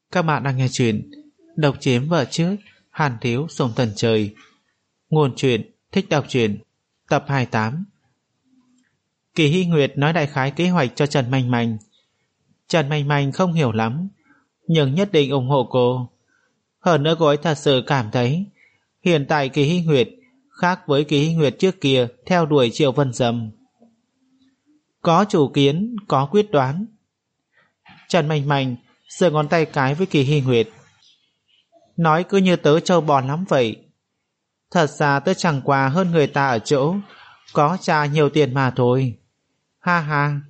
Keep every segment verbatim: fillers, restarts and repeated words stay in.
Các bạn đang nghe chuyện Độc chiếm vợ trước, Hàn thiếu sông tần trời. Nguồn truyện Thích đọc truyện, tập hai mươi tám. Kỳ Hy Nguyệt nói đại khái kế hoạch cho Trần Manh Manh. Trần Manh Manh không hiểu lắm, nhưng nhất định ủng hộ cô. Hơn nữa cô ấy thật sự cảm thấy hiện tại Kỳ Hy Nguyệt khác với Kỳ Hy Nguyệt trước kia theo đuổi Triệu Vân Dâm. Có chủ kiến, có quyết đoán. Trần Manh Manh giơ ngón tay cái với Kỳ Hy Nguyệt, nói cứ như tớ trâu bò lắm vậy. Thật ra tớ chẳng qua hơn người ta ở chỗ có trả nhiều tiền mà thôi. Ha ha.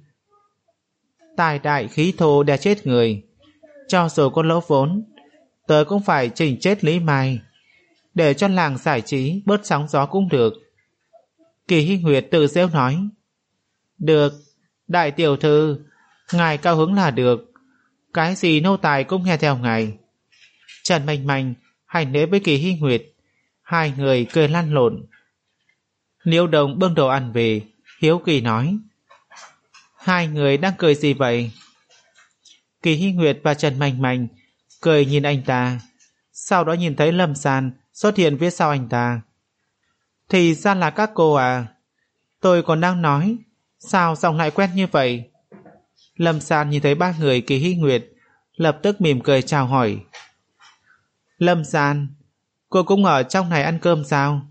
Tài đại khí thô đè chết người. Cho dù có lỗ vốn, tớ cũng phải chỉnh chết Lý Mai, để cho làng giải trí bớt sóng gió cũng được. Kỳ Hy Nguyệt tự giễu nói. Được, đại tiểu thư, ngài cao hứng là được. Cái gì nô tài cũng nghe theo ngài. Trần Manh Manh hành lễ với Kỳ Hy Nguyệt. Hai người cười lăn lộn. Liễu Đồng bưng đồ ăn về, hiếu kỳ nói. Hai người đang cười gì vậy? Kỳ Hy Nguyệt và Trần Manh Manh cười nhìn anh ta, sau đó nhìn thấy Lâm San xuất hiện phía sau anh ta. Thì ra là các cô à? Tôi còn đang nói, sao giọng lại quen như vậy? Lâm San nhìn thấy ba người Kỳ Hy Nguyệt, lập tức mỉm cười chào hỏi. Lâm San, cô cũng ở trong này ăn cơm sao?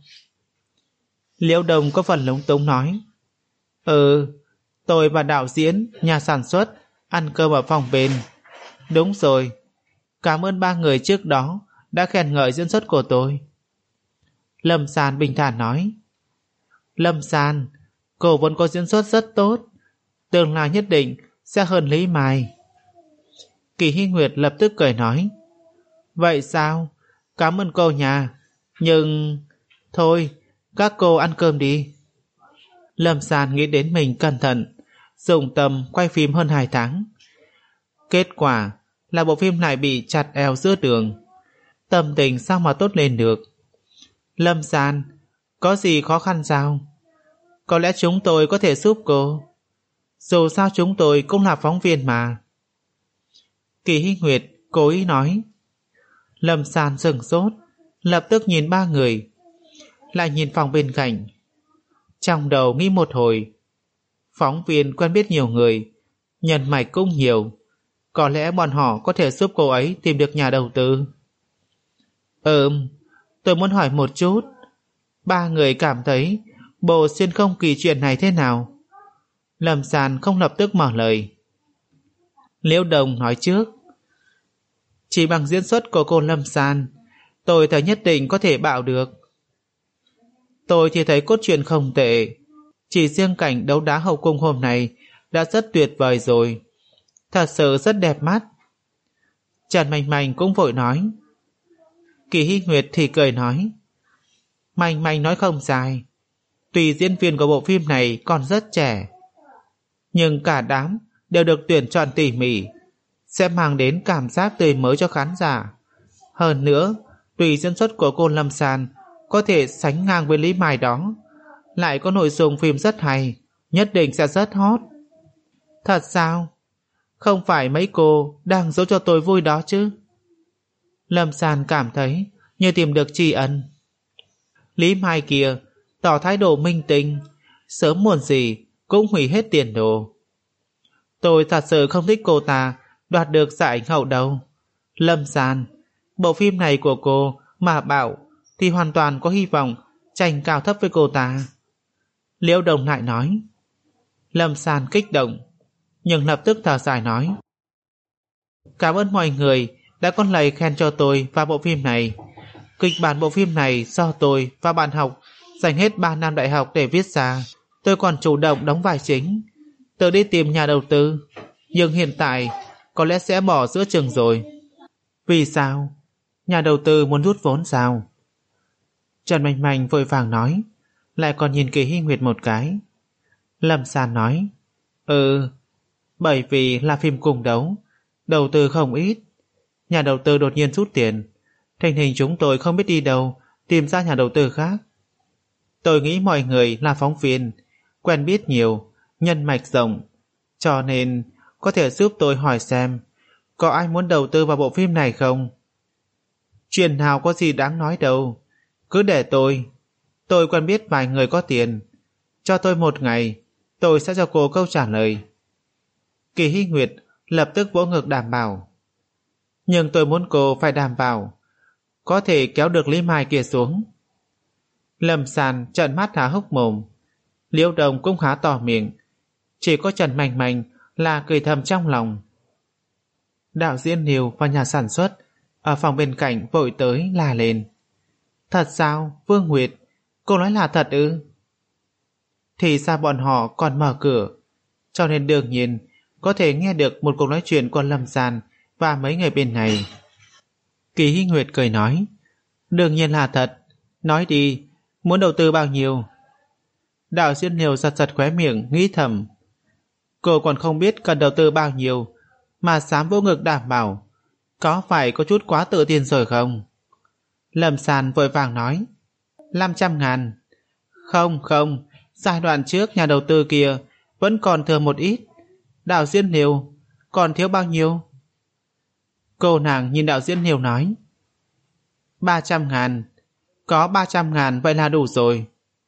Liễu Đồng có phần lúng túng nói. Ừ, tôi và đạo diễn, nhà sản xuất ăn cơm ở phòng bên. Đúng rồi, cảm ơn ba người trước đó đã khen ngợi diễn xuất của tôi. Lâm San bình thản nói. Lâm San, cô vẫn có diễn xuất rất tốt, tương lai nhất định sẽ hơn Lý Mai. Kỳ Hy Nguyệt lập tức cười nói. Vậy sao? Cảm ơn cô nhà. Nhưng... Thôi, các cô ăn cơm đi. Lâm San nghĩ đến mình cẩn thận, dùng tâm quay phim hơn hai tháng. Kết quả là bộ phim này bị chặt eo giữa đường. Tâm tình sao mà tốt lên được? Lâm San, có gì khó khăn sao? Có lẽ chúng tôi có thể giúp cô. Dù sao chúng tôi cũng là phóng viên mà. Kỳ Hy Nguyệt cố ý nói. Lâm San sửng sốt, lập tức nhìn ba người, lại nhìn phòng bên cạnh. Trong đầu nghĩ một hồi. Phóng viên quen biết nhiều người, nhân mạch cũng nhiều, có lẽ bọn họ có thể giúp cô ấy tìm được nhà đầu tư. Ừm, tôi muốn hỏi một chút. Ba người cảm thấy bộ xuyên không kỳ chuyện này thế nào? Lâm San không lập tức mở lời. Liễu Đồng nói trước. Chỉ bằng diễn xuất của cô Lâm San, tôi thấy nhất định có thể bạo được. Tôi thì thấy cốt truyện không tệ, chỉ riêng cảnh đấu đá hậu cung hôm nay đã rất tuyệt vời rồi, thật sự rất đẹp mắt. Trần Manh Manh cũng vội nói. Kỳ Hy Nguyệt thì cười nói. Manh Manh nói không sai, tuy diễn viên của bộ phim này còn rất trẻ, nhưng cả đám đều được tuyển chọn tỉ mỉ, sẽ mang đến cảm giác tươi mới cho khán giả. Hơn nữa, tùy diễn xuất của cô Lâm San có thể sánh ngang với Lý Mai đó, lại có nội dung phim rất hay, nhất định sẽ rất hot. Thật sao? Không phải mấy cô đang giấu cho tôi vui đó chứ? Lâm San cảm thấy như tìm được tri ân. Lý Mai kia tỏ thái độ minh tinh, sớm muộn gì cũng hủy hết tiền đồ. Tôi thật sự không thích cô ta đoạt được giải ảnh hậu đâu. Lâm San, bộ phim này của cô mà bảo thì hoàn toàn có hy vọng tranh cao thấp với cô ta. Liễu Đồng lại nói. Lâm San kích động, nhưng lập tức thở dài nói. Cảm ơn mọi người đã có lời khen cho tôi và bộ phim này. Kịch bản bộ phim này do tôi và bạn học dành hết ba năm đại học để viết ra. Tôi còn chủ động đóng vai chính, tự đi tìm nhà đầu tư, nhưng hiện tại có lẽ sẽ bỏ giữa chừng rồi. Vì sao? Nhà đầu tư muốn rút vốn sao? Trần Manh Manh vội vàng nói, lại còn nhìn Kỳ Hy Nguyệt một cái. Lâm San nói. Ừ, bởi vì là phim cung đấu, đầu tư không ít, nhà đầu tư đột nhiên rút tiền, tình hình chúng tôi không biết đi đâu tìm ra nhà đầu tư khác. Tôi nghĩ mọi người là phóng viên, quen biết nhiều, nhân mạch rộng, cho nên có thể giúp tôi hỏi xem có ai muốn đầu tư vào bộ phim này không? Chuyện nào có gì đáng nói đâu, cứ để tôi. Tôi quen biết vài người có tiền. Cho tôi một ngày, tôi sẽ cho cô câu trả lời. Kỳ Hy Nguyệt lập tức vỗ ngực đảm bảo. Nhưng tôi muốn cô phải đảm bảo có thể kéo được Lý Mai kia xuống. Lâm Sàn trợn mắt há hốc mồm, Liễu Đồng cũng há to miệng, chỉ có Trần Mành Mành là cười thầm trong lòng. Đạo diễn Liêu và nhà sản xuất ở phòng bên cạnh vội tới la lên. Thật sao, Vương Nguyệt? Cô nói là thật ư? Thì ra bọn họ còn mở cửa, cho nên đương nhiên có thể nghe được một cuộc nói chuyện của Lâm Sàn và mấy người bên này. Kỳ Hy Nguyệt cười nói, đương nhiên là thật. Nói đi, muốn đầu tư bao nhiêu? Đạo diễn Liêu giật giật khóe miệng nghĩ thầm, cô còn không biết cần đầu tư bao nhiêu mà dám vỗ ngực đảm bảo, có phải có chút quá tự tin rồi không? Lâm Sàn vội vàng nói, năm trăm ngàn. Không không, giai đoạn trước nhà đầu tư kia vẫn còn thừa một ít. Đạo diễn Liêu, còn thiếu bao nhiêu? Cô nàng nhìn đạo diễn Liêu nói, ba trăm ngàn. Có ba trăm ngàn vậy là đủ rồi.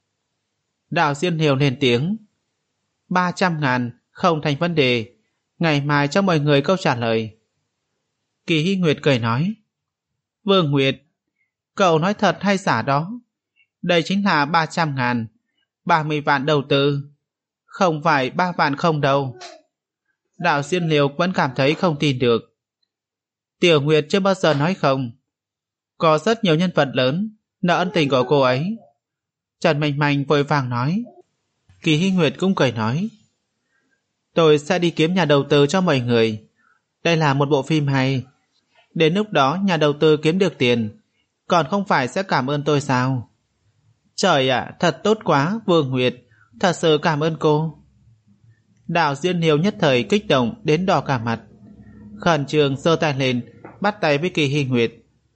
Đạo diễn Liêu lên tiếng, ba trăm ngàn không thành vấn đề, ngày mai cho mọi người câu trả lời. Kỳ Hy Nguyệt cười nói, Vương Nguyệt, cậu nói thật hay giả đó? Đây chính là ba trăm ngàn, ba mươi vạn đầu tư, không phải ba vạn không đâu. Đạo diễn Liêu vẫn cảm thấy không tin được. Tiểu Nguyệt chưa bao giờ nói không. Có rất nhiều nhân vật lớn nợ ân tình của cô ấy. Trần Mành Mành vội vàng nói. Kỳ Hy Nguyệt cũng cười nói, tôi sẽ đi kiếm nhà đầu tư cho mọi người. Đây là một bộ phim hay. Đến lúc đó nhà đầu tư kiếm được tiền, còn không phải sẽ cảm ơn tôi sao? Trời ạ, thật tốt quá, Vương Nguyệt, thật sự cảm ơn cô. Đạo diễn Liêu nhất thời kích động đến đỏ cả mặt, khẩn trương giơ tay lên bắt tay với Kỳ Hy Nguyệt.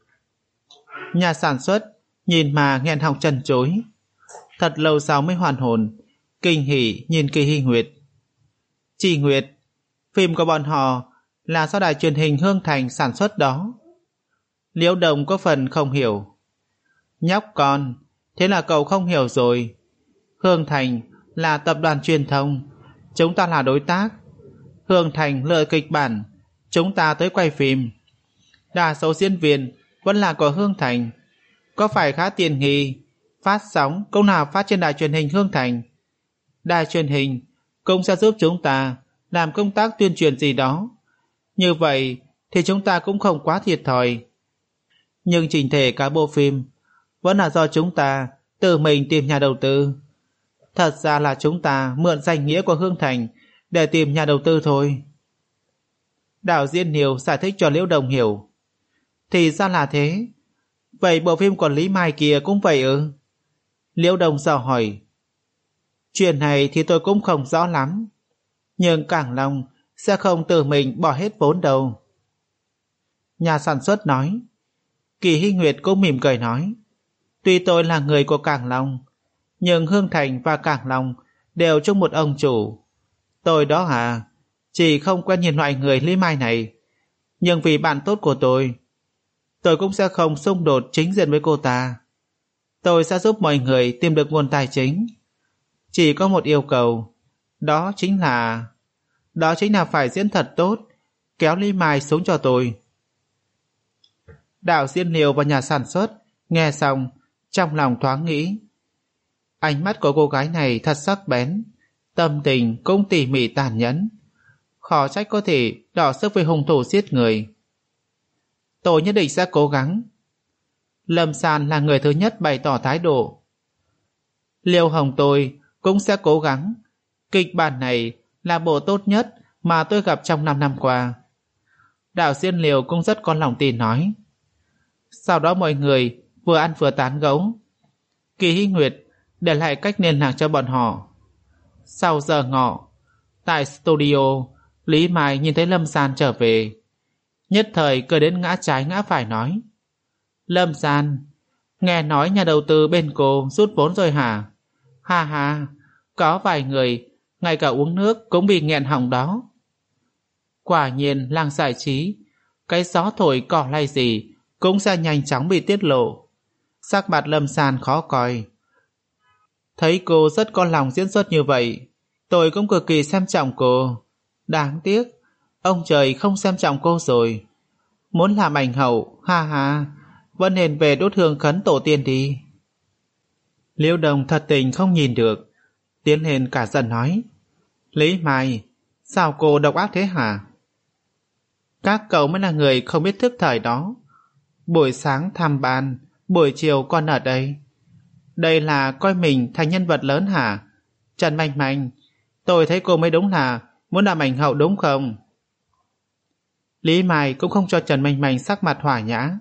Nhà sản xuất nhìn mà nghẹn họng chân chối, thật lâu sau mới hoàn hồn, kinh hỉ nhìn Kỳ Hy Nguyệt. Chị Nguyệt, phim của bọn họ là do đài truyền hình Hương Thành sản xuất đó. Liễu Đồng có phần không hiểu. Nhóc con, thế là cậu không hiểu rồi. Hương Thành là tập đoàn truyền thông, chúng ta là đối tác. Hương Thành lựa kịch bản, chúng ta tới quay phim. Đa số diễn viên vẫn là của Hương Thành. Có phải khá tiền nghi, phát sóng cũng nào phát trên đài truyền hình Hương Thành. Đài truyền hình cũng sẽ giúp chúng ta làm công tác tuyên truyền gì đó. Như vậy thì chúng ta cũng không quá thiệt thòi. Nhưng chỉnh thể cả bộ phim vẫn là do chúng ta tự mình tìm nhà đầu tư. Thật ra là chúng ta mượn danh nghĩa của Hương Thành để tìm nhà đầu tư thôi. Đạo diễn Liêu giải thích cho Liễu Đồng hiểu. Thì ra là thế. Vậy bộ phim của Lý Mai kia cũng vậy ư? Liễu Đồng dò hỏi. Chuyện này thì tôi cũng không rõ lắm, nhưng Cảng Long sẽ không tự mình bỏ hết vốn đâu. Nhà sản xuất nói. Kỳ Hy Nguyệt cũng mỉm cười nói, tuy tôi là người của Cảng Long, nhưng Hương Thành và Cảng Long đều chung một ông chủ. Tôi đó à, chỉ không quen nhìn loại người Lý Mai này, nhưng vì bạn tốt của tôi, tôi cũng sẽ không xung đột chính diện với cô ta. Tôi sẽ giúp mọi người tìm được nguồn tài chính. Chỉ có một yêu cầu, đó chính là đó chính là phải diễn thật tốt, kéo Lý Mai xuống cho tôi. Đạo diễn Liêu và nhà sản xuất nghe xong trong lòng thoáng nghĩ, ánh mắt của cô gái này thật sắc bén, tâm tình cũng tỉ mỉ tàn nhẫn, khó trách có thể đọ sức với hung thủ giết người. Tôi nhất định sẽ cố gắng. Lâm Sàn là người thứ nhất bày tỏ thái độ. Liêu Hồng tôi cũng sẽ cố gắng. Kịch bản này là bộ tốt nhất mà tôi gặp trong năm năm qua. Đạo diễn Liêu cũng rất có lòng tin nói. Sau đó mọi người vừa ăn vừa tán gẫu. Kỳ Hy Nguyệt để lại cách liên lạc cho bọn họ. Sau giờ ngọ, tại studio, Lý Mai nhìn thấy Lâm San trở về, nhất thời cười đến ngã trái ngã phải nói, Lâm San, nghe nói nhà đầu tư bên cô rút vốn rồi hả? Ha ha, có vài người ngay cả uống nước cũng bị nghẹn họng đó. Quả nhiên làng giải trí cái gió thổi cỏ lay gì cũng sẽ nhanh chóng bị tiết lộ. Sắc mặt Lâm San khó coi. Thấy cô rất có lòng diễn xuất như vậy, tôi cũng cực kỳ xem trọng cô. Đáng tiếc, ông trời không xem trọng cô rồi. Muốn làm ảnh hậu, ha ha, vẫn nên về đốt hương khấn tổ tiên đi. Liễu Đồng thật tình không nhìn được, tiến lên cả giận nói: Lý Mai, sao cô độc ác thế hả? Các cậu mới là người không biết thức thời đó. Buổi sáng tham ban, buổi chiều còn ở đây. Đây là coi mình thành nhân vật lớn hả? Trần Manh Manh, tôi thấy cô mới đúng là muốn làm ảnh hậu đúng không? Lý Mai cũng không cho Trần Manh Manh sắc mặt hòa nhã.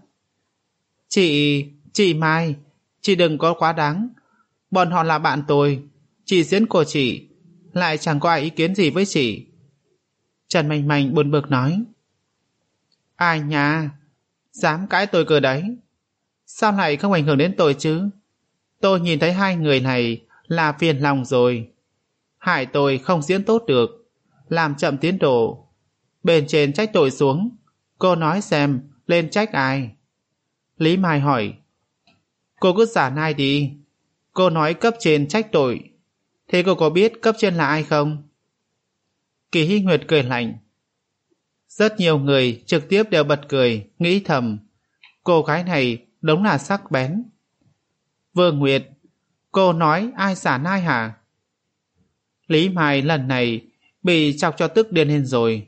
Chị, chị Mai, chị đừng có quá đáng. Bọn họ là bạn tôi, chị diễn của chị, lại chẳng có ai ý kiến gì với chị. Trần Manh Manh buồn bực nói. Ai nha, dám cãi tôi cơ đấy. Sao lại không ảnh hưởng đến tôi chứ? Tôi nhìn thấy hai người này là phiền lòng rồi. Hại tôi không diễn tốt được, làm chậm tiến độ. Bên trên trách tội xuống, cô nói xem lên trách ai? Lý Mai hỏi. Cô cứ giả nai đi. Cô nói cấp trên trách tội, thế cô có biết cấp trên là ai không? Kỳ Hy Nguyệt cười lạnh. Rất nhiều người trực tiếp đều bật cười, nghĩ thầm, cô gái này đúng là sắc bén. Vương Nguyệt, cô nói ai giả nai hả? Lý Mai lần này bị chọc cho tức điên lên rồi.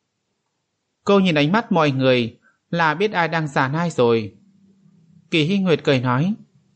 Cô nhìn ánh mắt mọi người là biết ai đang giả nai rồi. Kỳ Hy Nguyệt cười nói.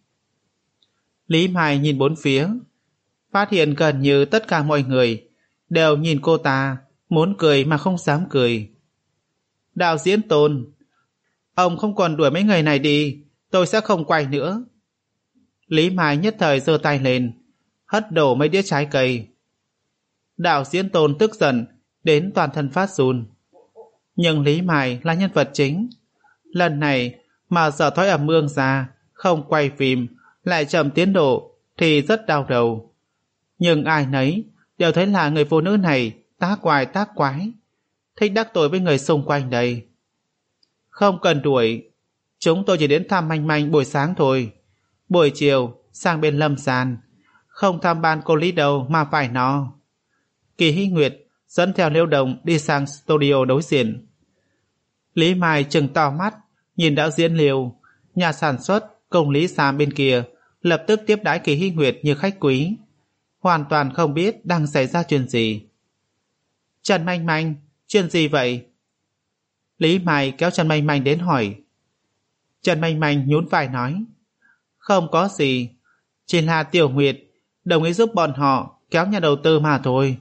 Lý Mai nhìn bốn phía, phát hiện gần như tất cả mọi người đều nhìn cô ta, muốn cười mà không dám cười. Đạo diễn Tôn, ông không còn đuổi mấy người này đi, tôi sẽ không quay nữa. Lý Mai nhất thời giơ tay lên, hất đổ mấy đĩa trái cây. Đạo diễn Tôn tức giận đến toàn thân phát run. Nhưng Lý Mai là nhân vật chính, lần này mà dở thói ẩm ương ra, không quay phim, lại chậm tiến độ thì rất đau đầu. Nhưng ai nấy đều thấy là người phụ nữ này tác quái tác quái, thích đắc tội với người xung quanh đây. Không cần đuổi, chúng tôi chỉ đến thăm Manh Manh buổi sáng thôi. Buổi chiều sang bên Lâm San, không thăm ban cô Lý đâu mà phải no. Kỳ Hy Nguyệt dẫn theo Liễu Đồng đi sang studio đối diện. Lý Mai trừng to mắt nhìn đạo diễn Liêu, nhà sản xuất cùng Lý Sam bên kia lập tức tiếp đãi Kỳ Hy Nguyệt như khách quý, hoàn toàn không biết đang xảy ra chuyện gì. Trần Manh Manh, chuyện gì vậy? Lý Mai kéo Trần Manh Manh đến hỏi. Trần Manh Manh nhún vai nói. Không có gì, chỉ là Tiểu Nguyệt đồng ý giúp bọn họ kéo nhà đầu tư mà thôi.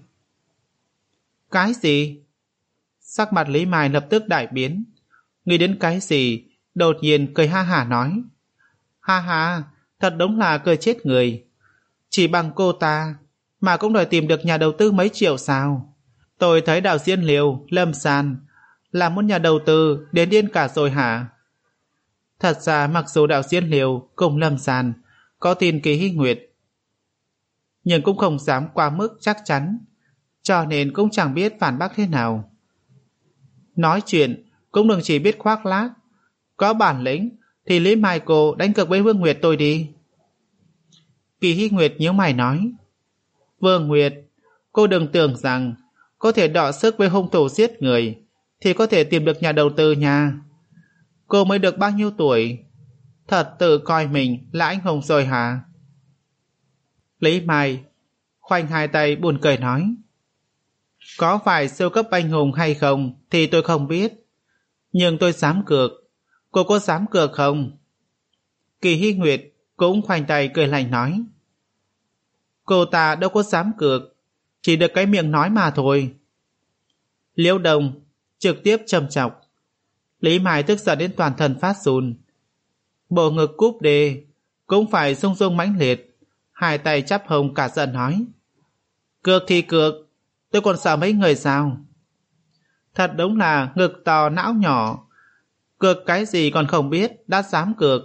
Cái gì? Sắc mặt Lý Mai lập tức đại biến, nghĩ đến cái gì đột nhiên cười ha hả nói. Ha ha, thật đúng là cười chết người. Chỉ bằng cô ta mà cũng đòi tìm được nhà đầu tư mấy triệu sao? Tôi thấy đạo diễn Liêu, Lâm San là một nhà đầu tư đến điên cả rồi hả? Thật ra mặc dù đạo diễn Liêu cùng Lâm San có tin Kỳ Hy Nguyệt, nhưng cũng không dám qua mức chắc chắn, cho nên cũng chẳng biết phản bác thế nào. Nói chuyện cũng đừng chỉ biết khoác lác, có bản lĩnh thì Lý Mai cô đánh cược với Vương Nguyệt tôi đi. Kỳ Hy Nguyệt nhíu mày nói. Vương Nguyệt, cô đừng tưởng rằng có thể đọ sức với hung thủ giết người thì có thể tìm được nhà đầu tư nha. Cô mới được bao nhiêu tuổi, thật tự coi mình là anh hùng rồi hả? Lý Mai khoanh hai tay buồn cười nói. Có phải siêu cấp anh hùng hay không thì tôi không biết, nhưng tôi dám cược. Cô có dám cược không? Kỳ Hy Nguyệt cũng khoanh tay cười lạnh nói. Cô ta đâu có dám cược, chỉ được cái miệng nói mà thôi. Liễu Đồng trực tiếp trầm chọc. Lý Mai tức giận đến toàn thân phát run, bộ ngực cúp đê cũng phải rung rung mãnh liệt, hai tay chắp hông cả giận nói. Cược thì cược, tôi còn sợ mấy người sao? Thật đúng là ngực to não nhỏ, cược cái gì còn không biết đã dám cược.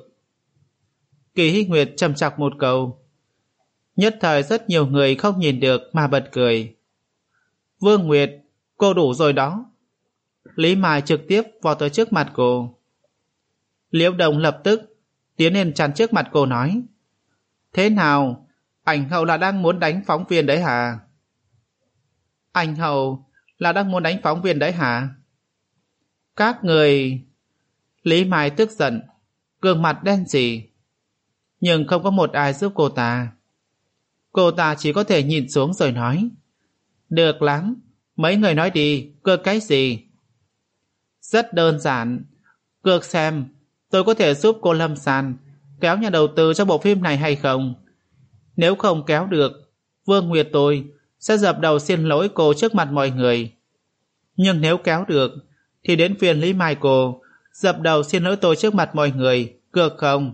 Kỳ Hy Nguyệt trầm chọc một câu, nhất thời rất nhiều người không nhìn được mà bật cười. Vương Nguyệt, cô đủ rồi đó. Lý Mai trực tiếp vò tới trước mặt cô. Liễu Đồng lập tức tiến lên chắn trước mặt cô nói: Thế nào, ảnh hậu là đang muốn đánh phóng viên đấy hả? Ảnh hậu là đang muốn đánh phóng viên đấy hả? Các người... Lý Mai tức giận, gương mặt đen sì, nhưng không có một ai giúp cô ta. Cô ta chỉ có thể nhìn xuống rồi nói: Được lắm, mấy người nói đi, cược cái gì? Rất đơn giản, cược xem tôi có thể giúp cô Lâm San kéo nhà đầu tư cho bộ phim này hay không. Nếu không kéo được, Vương Nguyệt tôi sẽ dập đầu xin lỗi cô trước mặt mọi người. Nhưng nếu kéo được, thì đến phiên Lý Mai cô dập đầu xin lỗi tôi trước mặt mọi người, cược không?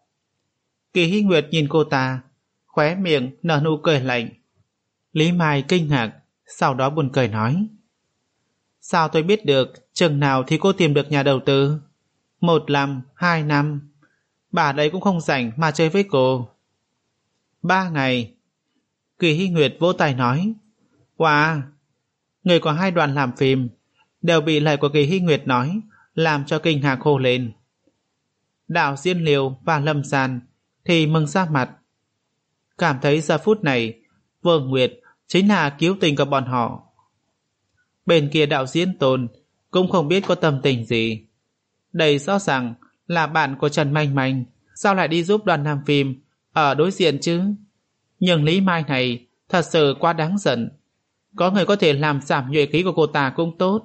Kỳ Hy Nguyệt nhìn cô ta, khóe miệng nở nụ cười lạnh. Lý Mai kinh ngạc, sau đó buồn cười nói: Sao tôi biết được chừng nào thì cô tìm được nhà đầu tư? Một năm, hai năm, bà đấy cũng không rảnh mà chơi với cô. Ba ngày. Kỳ Hy Nguyệt vỗ tay nói: Wow, người có hai đoàn làm phim đều bị lời của Kỳ Hy Nguyệt nói làm cho kinh ngạc hô lên. Đạo diễn Liêu và Lâm San thì mừng ra mặt, cảm thấy giờ phút này Vương Nguyệt chính là cứu tình của bọn họ. Bên kia đạo diễn Tôn cũng không biết có tâm tình gì. Đây rõ ràng là bạn của Trần Manh Manh, sao lại đi giúp đoàn làm phim ở đối diện chứ? Nhưng Lý Mai này thật sự quá đáng giận. Có người có thể làm giảm nhuệ khí của cô ta cũng tốt.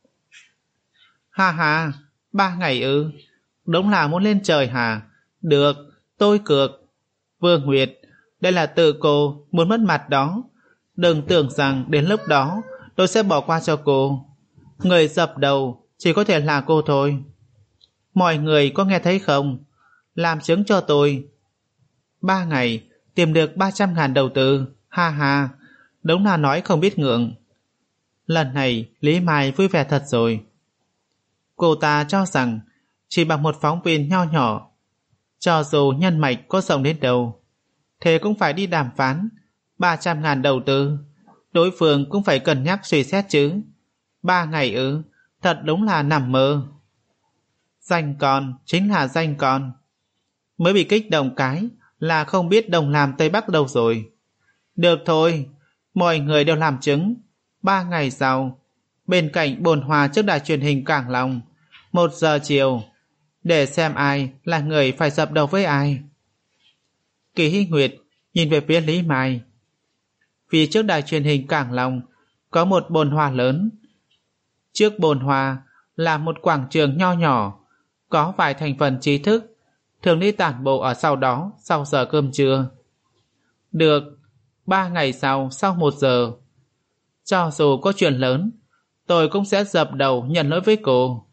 Ha ha, ba ngày ư? Đúng là muốn lên trời hả? Được, tôi cược. Vương Nguyệt, đây là tự cô muốn mất mặt đó. Đừng tưởng rằng đến lúc đó tôi sẽ bỏ qua cho cô. Người dập đầu chỉ có thể là cô thôi. Mọi người có nghe thấy không? Làm chứng cho tôi. Ba ngày tìm được ba trăm ngàn đầu tư. Ha ha, đúng là nói không biết ngượng. Lần này Lý Mai vui vẻ thật rồi. Cô ta cho rằng chỉ bằng một phóng viên nho nhỏ, cho dù nhân mạch có rộng đến đâu, thế cũng phải đi đàm phán ba trăm ngàn đầu tư. Đối phương cũng phải cân nhắc suy xét chứ. Ba ngày ư? Thật đúng là nằm mơ. Danh con chính là danh con. Mới bị kích động cái là không biết Đông Nam Tây Bắc đâu rồi. Được thôi, mọi người đều làm chứng. Ba ngày sau, bên cạnh bồn hoa trước đài truyền hình Cảng Long, một giờ chiều, để xem ai là người phải dập đầu với ai. Kỳ Hy Nguyệt nhìn về phía Lý Mai. Phía trước đài truyền hình Cảng Long có một bồn hoa lớn. Trước bồn hoa là một quảng trường nho nhỏ, có vài thành phần trí thức thường đi tản bộ ở sau đó sau giờ cơm trưa. Được, ba ngày sau, sau một giờ, cho dù có chuyện lớn, tôi cũng sẽ dập đầu nhận lỗi với cô.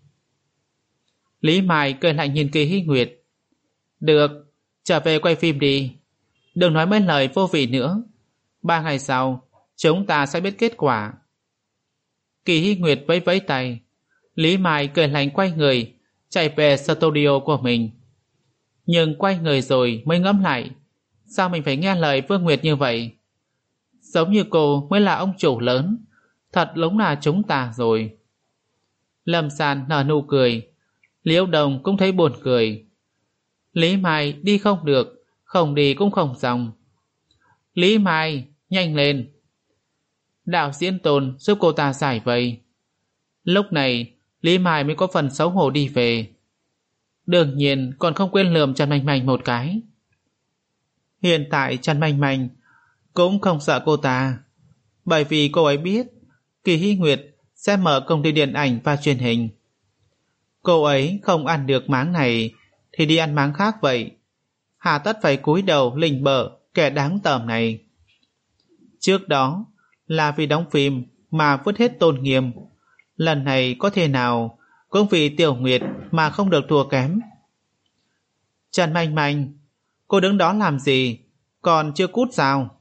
Lý Mai cười lạnh nhìn Kỳ Hy Nguyệt. Được, trở về quay phim đi. Đừng nói mấy lời vô vị nữa. Ba ngày sau, chúng ta sẽ biết kết quả. Kỳ Hy Nguyệt vẫy vẫy tay. Lý Mai cười lạnh quay người, chạy về studio của mình. Nhưng quay người rồi mới ngẫm lại, sao mình phải nghe lời Vương Nguyệt như vậy? Giống như cô mới là ông chủ lớn, thật đúng là chúng ta rồi. Lâm San nở nụ cười, Liễu Đồng cũng thấy buồn cười. Lý Mai đi không được, không đi cũng không xong. Lý Mai, nhanh lên. Đạo diễn Tôn giúp cô ta giải vây. Lúc này Lý Mai mới có phần xấu hổ đi về. Đương nhiên còn không quên lườm Trần Manh Manh một cái. Hiện tại Trần Manh Manh cũng không sợ cô ta, bởi vì cô ấy biết Kỳ Hy Nguyệt sẽ mở công ty điện ảnh và truyền hình. Cô ấy không ăn được máng này thì đi ăn máng khác vậy. Hà tất phải cúi đầu lình bợ kẻ đáng tởm này. Trước đó là vì đóng phim mà vứt hết tôn nghiêm, lần này có thể nào cũng vì Tiểu Nguyệt mà không được thua kém. Trần Manh Manh, cô đứng đó làm gì, còn chưa cút sao?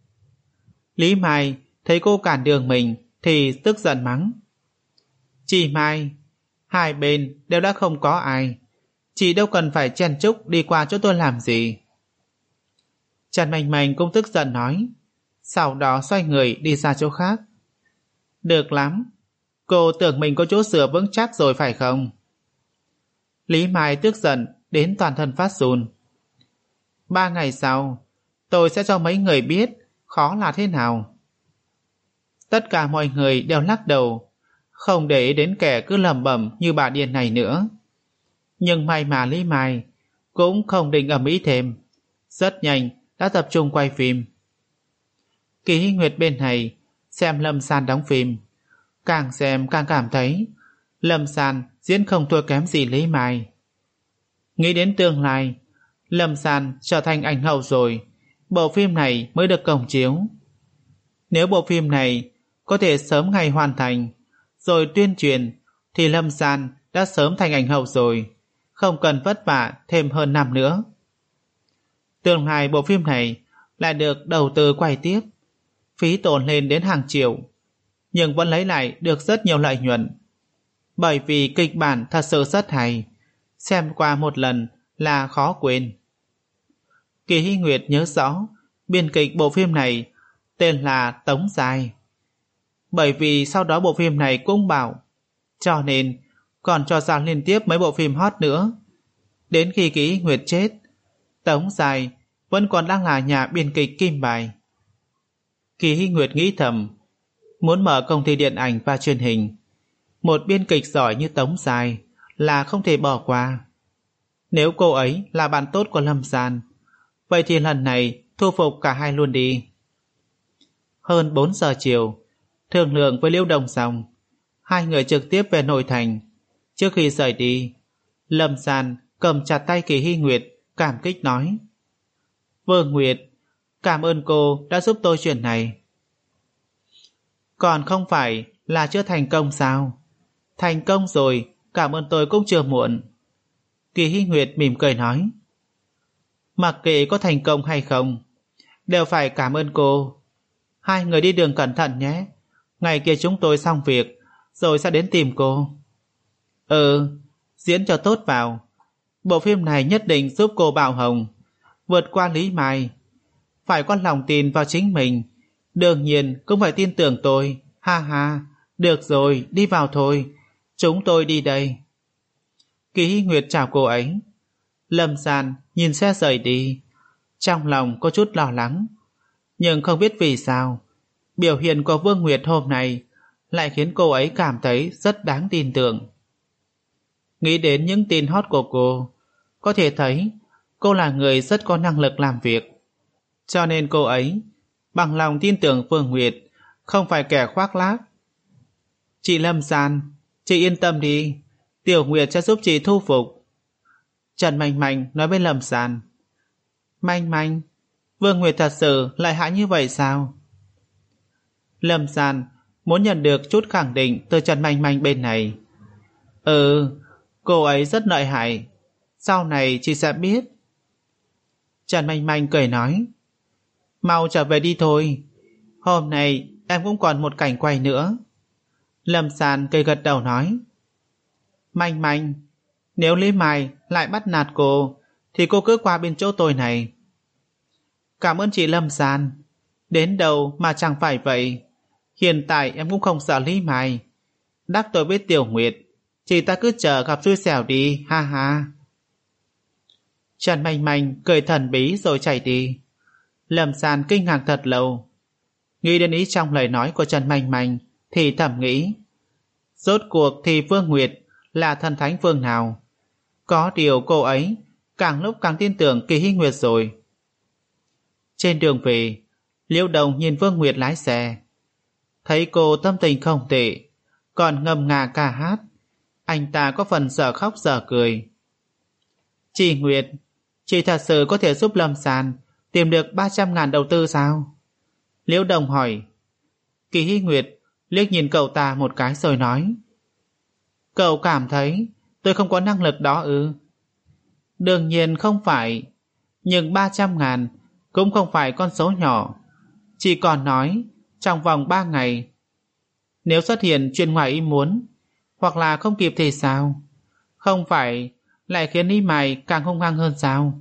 Lý Mai thấy cô cản đường mình thì tức giận mắng. Chị Mai, hai bên đều đã không có ai, chị đâu cần phải chen chúc đi qua chỗ tôi làm gì. Trần Manh Manh cũng tức giận nói, sau đó xoay người đi ra chỗ khác. Được lắm, Cô tưởng mình có chỗ sửa vững chắc rồi phải không? Lý Mai tức giận đến toàn thân phát run. Ba ngày sau, tôi sẽ cho mấy người biết khó là thế nào. Tất cả mọi người đều lắc đầu, không để ý đến kẻ cứ lẩm bẩm như bà điên này nữa. Nhưng may mà Lý Mai cũng không định ầm ĩ thêm, rất nhanh đã tập trung quay phim. Kỳ Hy Nguyệt bên này xem Lâm San đóng phim, càng xem càng cảm thấy Lâm San diễn không thua kém gì Lý Mai. Nghĩ đến tương lai, Lâm San trở thành ảnh hậu rồi, bộ phim này mới được công chiếu. Nếu bộ phim này có thể sớm ngày hoàn thành rồi tuyên truyền thì Lâm San đã sớm thành ảnh hậu rồi, không cần vất vả thêm hơn năm nữa. Tương lai bộ phim này lại được đầu tư quay tiếp, phí tổn lên đến hàng triệu, nhưng vẫn lấy lại được rất nhiều lợi nhuận. Bởi vì kịch bản thật sự rất hay, xem qua một lần là khó quên. Kỳ Hy Nguyệt nhớ rõ biên kịch bộ phim này tên là Tống Giai. Bởi vì sau đó bộ phim này cũng bảo, cho nên còn cho ra liên tiếp mấy bộ phim hot nữa. Đến khi Kỳ Hy Nguyệt chết, Tống Giai vẫn còn đang là nhà biên kịch kim bài. Kỳ Hy Nguyệt nghĩ thầm, muốn mở công ty điện ảnh và truyền hình, một biên kịch giỏi như Tống Giai là không thể bỏ qua. Nếu cô ấy là bạn tốt của Lâm San, vậy thì lần này thu phục cả hai luôn đi. Hơn bốn giờ chiều, thương lượng với Liễu Đồng xong, hai người trực tiếp về nội thành. Trước khi rời đi, Lâm San cầm chặt tay Kỳ Hy Nguyệt, cảm kích nói: Vương Nguyệt, cảm ơn cô đã giúp tôi chuyện này. Còn không phải là chưa thành công sao? Thành công rồi, cảm ơn tôi cũng chưa muộn. Kỳ Hy Nguyệt mỉm cười nói: Mặc kệ có thành công hay không, đều phải cảm ơn cô. Hai người đi đường cẩn thận nhé. Ngày kia chúng tôi xong việc rồi sẽ đến tìm cô. Ừ, diễn cho tốt vào. Bộ phim này nhất định giúp cô bạo hồng, vượt qua Lý Mai. Phải có lòng tin vào chính mình, đương nhiên cũng phải tin tưởng tôi. Ha ha, được rồi, đi vào thôi, chúng tôi đi đây. Kỳ Hy Nguyệt chào cô ấy. Lâm San nhìn xe rời đi, trong lòng có chút lo lắng, nhưng không biết vì sao biểu hiện của Vương Nguyệt hôm nay lại khiến cô ấy cảm thấy rất đáng tin tưởng. Nghĩ đến những tin hot của cô, có thể thấy cô là người rất có năng lực làm việc, cho nên cô ấy bằng lòng tin tưởng Vương Nguyệt không phải kẻ khoác lác. Chị Lâm San, chị yên tâm đi, Tiểu Nguyệt sẽ giúp chị thu phục. Trần Manh Manh nói với Lâm San. Manh Manh, Vương Nguyệt thật sự lại hại như vậy sao? Lâm San muốn nhận được chút khẳng định từ Trần Manh Manh bên này. Ừ, cô ấy rất lợi hại, sau này chị sẽ biết. Trần Manh Manh cười nói. Mau trở về đi thôi, hôm nay em cũng còn một cảnh quay nữa. Lâm San cười gật đầu nói. Manh Manh, nếu Lý Mai lại bắt nạt cô thì cô cứ qua bên chỗ tôi này. Cảm ơn chị Lâm San. Đến đâu mà chẳng phải vậy. Hiện tại em cũng không sợ Lý Mai. Đắc tội với Tiểu Nguyệt, chị ta cứ chờ gặp xui xẻo đi, ha ha. Trần Manh Manh cười thần bí rồi chạy đi. Lâm San kinh ngạc thật lâu. Nghĩ đến ý trong lời nói của Trần Manh Manh thì thầm nghĩ, rốt cuộc thì Vương Nguyệt là thần thánh phương nào? Có điều cô ấy càng lúc càng tin tưởng Kỳ Hy Nguyệt rồi. Trên đường về, Liễu Đồng nhìn Vương Nguyệt lái xe, thấy cô tâm tình không tệ, còn ngâm nga ca hát, anh ta có phần dở khóc dở cười. Chị Nguyệt, chị thật sự có thể giúp Lâm San tìm được ba trăm ngàn đầu tư sao? Liễu Đồng hỏi. Kỳ Hy Nguyệt liếc nhìn cậu ta một cái rồi nói. Cậu cảm thấy tôi không có năng lực đó ư? Đương nhiên không phải, nhưng ba trăm ngàn cũng không phải con số nhỏ. Chị còn nói trong vòng ba ngày, nếu xuất hiện chuyện ngoài ý muốn hoặc là không kịp thì sao? Không phải lại khiến Lý Mai càng hung hăng hơn sao?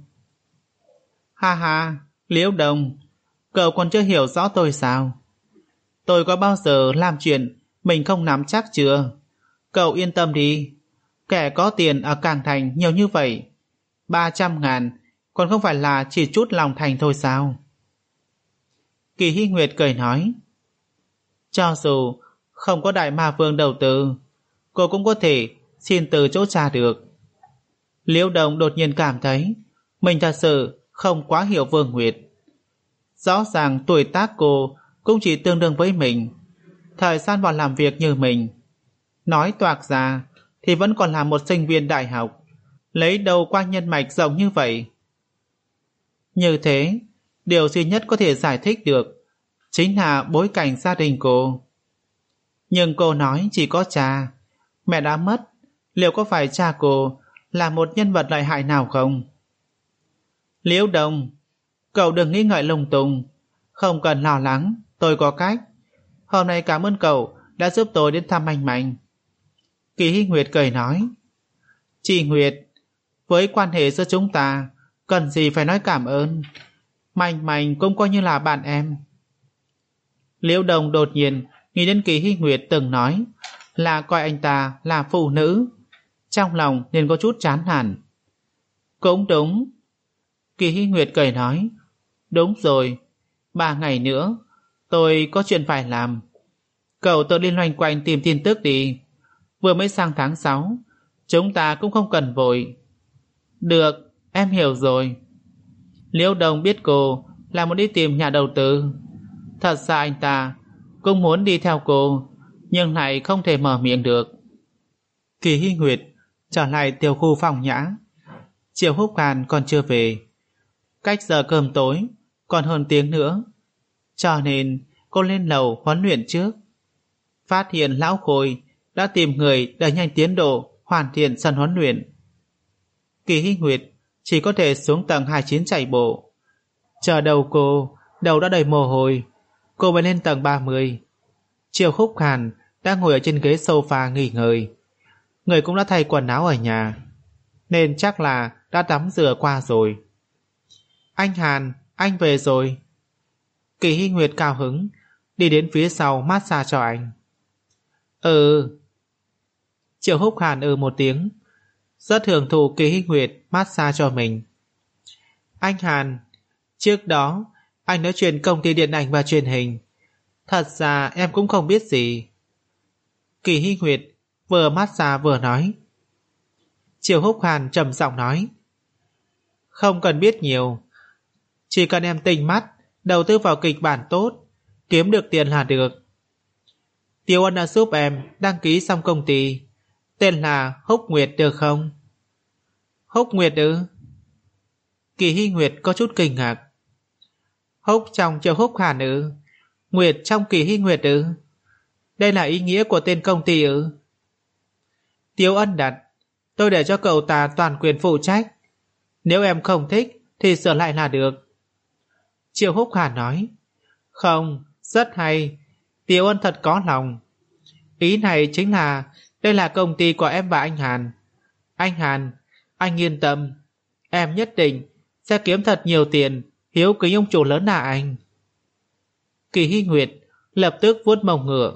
Ha ha, Liễu Đồng, cậu còn chưa hiểu rõ tôi sao? Tôi có bao giờ làm chuyện mình không nắm chắc chưa? Cậu yên tâm đi, kẻ có tiền ở Cảng Thành nhiều như vậy, ba trăm ngàn còn không phải là chỉ chút lòng thành thôi sao? Kỳ Hy Nguyệt cười nói, cho dù không có Đại Ma Vương đầu tư, cô cũng có thể xin từ chỗ cha được. Liễu Đồng đột nhiên cảm thấy mình thật sự không quá hiểu Vương Nguyệt. Rõ ràng tuổi tác cô cũng chỉ tương đương với mình, thời gian vào làm việc như mình. Nói toạc ra thì vẫn còn là một sinh viên đại học, lấy đâu qua nhân mạch rộng như vậy. Như thế, điều duy nhất có thể giải thích được chính là bối cảnh gia đình cô. Nhưng cô nói chỉ có cha, mẹ đã mất, liệu có phải cha cô là một nhân vật lợi hại nào không? Liễu Đồng, cậu đừng nghĩ ngợi lung tung, không cần lo lắng, tôi có cách. Hôm nay cảm ơn cậu đã giúp tôi đến thăm anh Mạnh. Kỳ Hy Nguyệt cười nói, chị Nguyệt, với quan hệ giữa chúng ta, cần gì phải nói cảm ơn. Mạnh Mạnh cũng coi như là bạn em. Liễu Đồng đột nhiên nghĩ đến Kỳ Hy Nguyệt từng nói là coi anh ta là phụ nữ, trong lòng nên có chút chán nản. Cũng đúng. Kỳ Hy Nguyệt cười nói, đúng rồi, ba ngày nữa tôi có chuyện phải làm. Cậu tự đi loanh quanh tìm tin tức đi. Vừa mới sang tháng sáu, chúng ta cũng không cần vội. Được, em hiểu rồi. Liễu Đồng biết cô là muốn đi tìm nhà đầu tư. Thật ra anh ta cũng muốn đi theo cô, nhưng lại không thể mở miệng được. Kỳ Hy Nguyệt trở lại tiểu khu phòng nhã. Triệu Húc Hàn còn chưa về, cách giờ cơm tối còn hơn tiếng nữa, cho nên cô lên lầu huấn luyện trước. Phát hiện lão Khôi đã tìm người đẩy nhanh tiến độ hoàn thiện sân huấn luyện. Kỳ Hy Nguyệt chỉ có thể xuống tầng hai mươi chín chạy bộ. Chờ đầu cô, đầu đã đầy mồ hôi, cô mới lên tầng ba mươi. Triệu Húc Hàn đang ngồi ở trên ghế sofa nghỉ ngơi. Người cũng đã thay quần áo ở nhà, nên chắc là đã tắm rửa qua rồi. Anh Hàn, anh về rồi. Kỳ Hy Nguyệt cao hứng đi đến phía sau massage cho anh. Ừ. Triệu Húc Hàn ừ một tiếng, rất hưởng thụ Kỳ Hy Nguyệt massage cho mình. Anh Hàn, trước đó anh nói chuyện công ty điện ảnh và truyền hình, thật ra em cũng không biết gì. Kỳ Hy Nguyệt vừa massage vừa nói. Triệu Húc Hàn trầm giọng nói, không cần biết nhiều, chỉ cần em tinh mắt đầu tư vào kịch bản tốt, kiếm được tiền là được. Tiêu Ân đã giúp em đăng ký xong công ty, tên là Húc Nguyệt được không? Húc Nguyệt ư? Kỳ Hy Nguyệt có chút kinh ngạc. Húc trong Triệu Húc Hàn ư? Nguyệt trong Kỳ Hy Nguyệt ư? Đây là ý nghĩa của tên công ty ư? Tiêu Ân đặt, tôi để cho cậu ta toàn quyền phụ trách, nếu em không thích thì sửa lại là được. Triệu Húc Hàn nói, không, rất hay, Tiêu Ân thật có lòng. Ý này chính là đây là công ty của em và anh Hàn. Anh Hàn, anh yên tâm, em nhất định sẽ kiếm thật nhiều tiền, hiếu kính ông chủ lớn là anh. Kỳ Hy Nguyệt lập tức vuốt mông ngựa.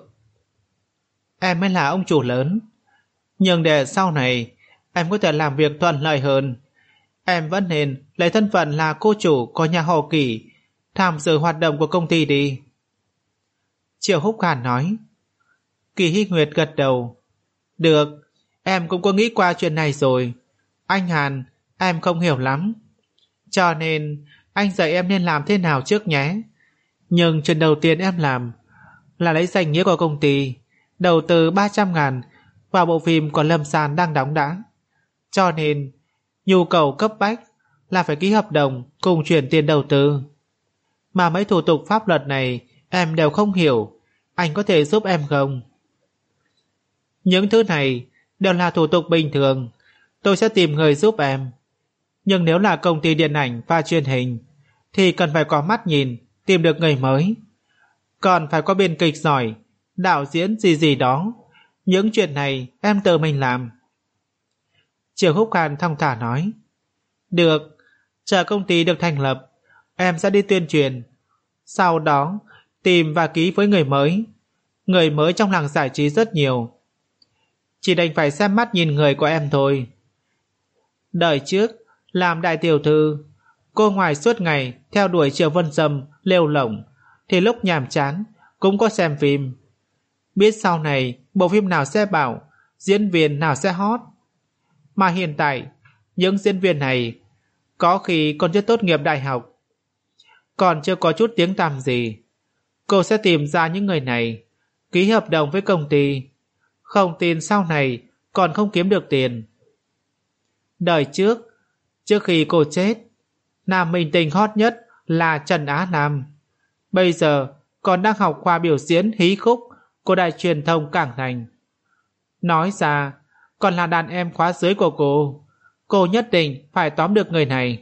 Em mới là ông chủ lớn, nhưng để sau này em có thể làm việc thuận lợi hơn, em vẫn nên lấy thân phận là cô chủ của nhà họ Kỳ tham dự hoạt động của công ty đi. Triệu Húc Hàn nói. Kỳ Hy Nguyệt gật đầu. Được, em cũng có nghĩ qua chuyện này rồi. Anh Hàn, em không hiểu lắm, cho nên anh dạy em nên làm thế nào trước nhé. Nhưng chuyện đầu tiên em làm là lấy danh nghĩa của công ty đầu tư ba trăm ngàn vào bộ phim của Lâm San đang đóng đã. Cho nên nhu cầu cấp bách là phải ký hợp đồng cùng chuyển tiền đầu tư. Mà mấy thủ tục pháp luật này em đều không hiểu, anh có thể giúp em không? Những thứ này đều là thủ tục bình thường, tôi sẽ tìm người giúp em. Nhưng nếu là công ty điện ảnh và truyền hình thì cần phải có mắt nhìn, tìm được người mới. Còn phải có biên kịch giỏi, đạo diễn gì gì đó. Những chuyện này em tự mình làm. Triệu Húc Hàn thong thả nói. Được, chờ công ty được thành lập, em sẽ đi tuyên truyền, sau đó tìm và ký với người mới. Người mới trong làng giải trí rất nhiều, chỉ đành phải xem mắt nhìn người của em thôi. Đời trước làm đại tiểu thư, cô ngoài suốt ngày theo đuổi Triệu Vân Dâm lêu lổng, thì lúc nhàm chán cũng có xem phim. Biết sau này bộ phim nào sẽ bảo, diễn viên nào sẽ hot. Mà hiện tại những diễn viên này có khi còn chưa tốt nghiệp đại học, còn chưa có chút tiếng tăm gì. Cô sẽ tìm ra những người này, ký hợp đồng với công ty, không tin sau này còn không kiếm được tiền. Đời trước, trước khi cô chết, nam minh tinh hot nhất là Trần Á Nam. Bây giờ còn đang học khoa biểu diễn hí khúc của Đài Truyền thông Cảng Thành. Nói ra còn là đàn em khóa dưới của cô. Cô nhất định phải tóm được người này.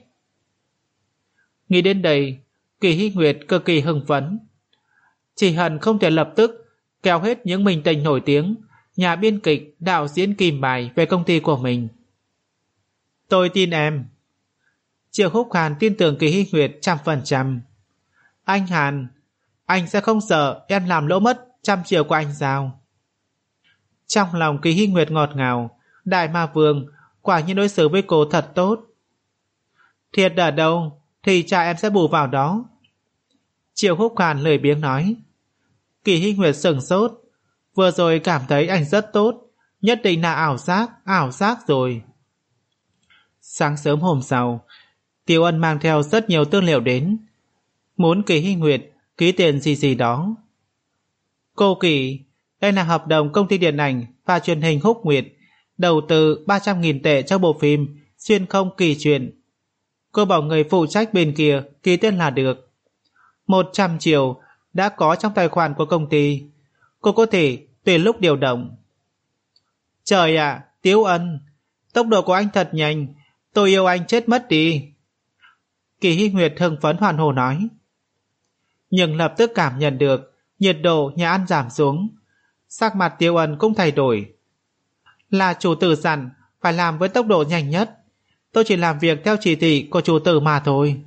Nghĩ đến đây, Kỳ Hy Nguyệt cực kỳ hưng phấn. Chỉ hận không thể lập tức kéo hết những minh tinh nổi tiếng, nhà biên kịch, đạo diễn kim bài về công ty của mình. Tôi tin em. Triệu Húc Hàn tin tưởng Kỳ Hy Nguyệt trăm phần trăm. Anh Hàn, anh sẽ không sợ em làm lỗ mất trăm triệu của anh sao? Trong lòng Kỳ Hy Nguyệt ngọt ngào, Đại Ma Vương quả nhiên đối xử với cô thật tốt. Thiệt ở đâu thì cha em sẽ bù vào đó. Triệu Húc Hàn lười biếng nói. Kỳ Hy Nguyệt sửng sốt, vừa rồi cảm thấy anh rất tốt, nhất định là ảo giác, ảo giác rồi. Sáng sớm hôm sau, Tiêu Ân mang theo rất nhiều tư liệu đến, muốn Kỳ Hy Nguyệt ký tiền gì gì đó. Cô Kỳ, đây là hợp đồng công ty điện ảnh và truyền hình Húc Nguyệt, đầu tư ba trăm nghìn tệ cho bộ phim Xuyên Không Kỳ Chuyện. Cô bảo người phụ trách bên kia ký tên là được. một trăm triệu đã có trong tài khoản của công ty, cô có thể tùy lúc điều động. Trời ạ, à, Tiếu Ân, tốc độ của anh thật nhanh, tôi yêu anh chết mất đi. Kỳ Hy Nguyệt hưng phấn hoàn hồ nói. Nhưng lập tức cảm nhận được nhiệt độ nhà ăn giảm xuống, sắc mặt Tiếu Ân cũng thay đổi. Là chủ tử dặn phải làm với tốc độ nhanh nhất, tôi chỉ làm việc theo chỉ thị của chủ tử mà thôi.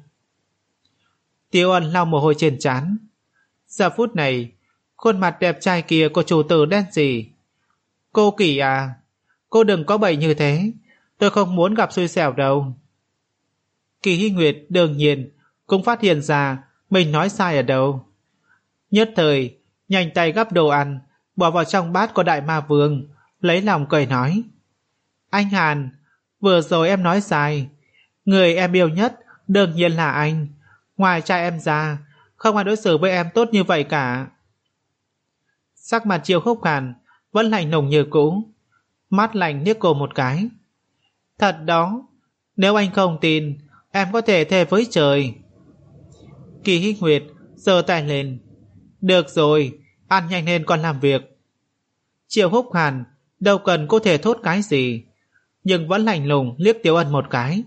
Tiếu Ân lau mồ hôi trên trán. Giờ phút này, khuôn mặt đẹp trai kia của chủ tử đen gì. Cô Kỳ à, cô đừng có bậy như thế, tôi không muốn gặp xui xẻo đâu. Kỳ Hy Nguyệt đương nhiên cũng phát hiện ra mình nói sai ở đâu. Nhất thời, nhanh tay gắp đồ ăn, bỏ vào trong bát của Đại Ma Vương, lấy lòng cười nói. Anh Hàn, vừa rồi em nói sai. Người em yêu nhất đương nhiên là anh. Ngoài cha em ra, không ai đối xử với em tốt như vậy cả. Sắc mặt Triệu Húc Hàn vẫn lạnh lùng như cũ, mắt lạnh liếc cô một cái. Thật đó, nếu anh không tin, em có thể thề với trời. Kỳ Hy Nguyệt giơ tay lên. Được rồi, ăn nhanh lên còn làm việc. Triệu Húc Hàn đâu cần cô thể thốt cái gì, nhưng vẫn lạnh lùng liếc Tiếu Ân một cái.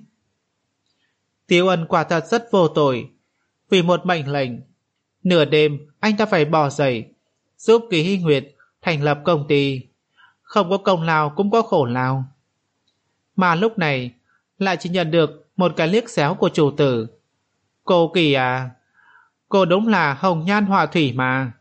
Tiếu Ân quả thật rất vô tội. Vì một mệnh lệnh, nửa đêm anh ta phải bỏ dậy giúp Kỳ Hy Nguyệt thành lập công ty. Không có công lao cũng có khổ lao. Mà lúc này lại chỉ nhận được một cái liếc xéo của chủ tử. Cô Kỳ à, cô đúng là hồng nhan họa thủy mà.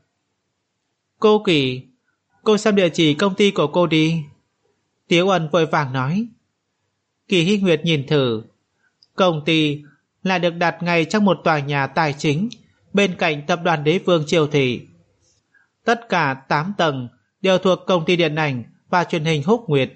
Cô Kỳ, cô xem địa chỉ công ty của cô đi. Tiếu Ân vội vàng nói. Kỳ Hy Nguyệt nhìn thử. Công ty lại được đặt ngay trong một tòa nhà tài chính bên cạnh tập đoàn Đế Vương Triều Thị. Tất cả tám tầng đều thuộc công ty điện ảnh và truyền hình Húc Nguyệt.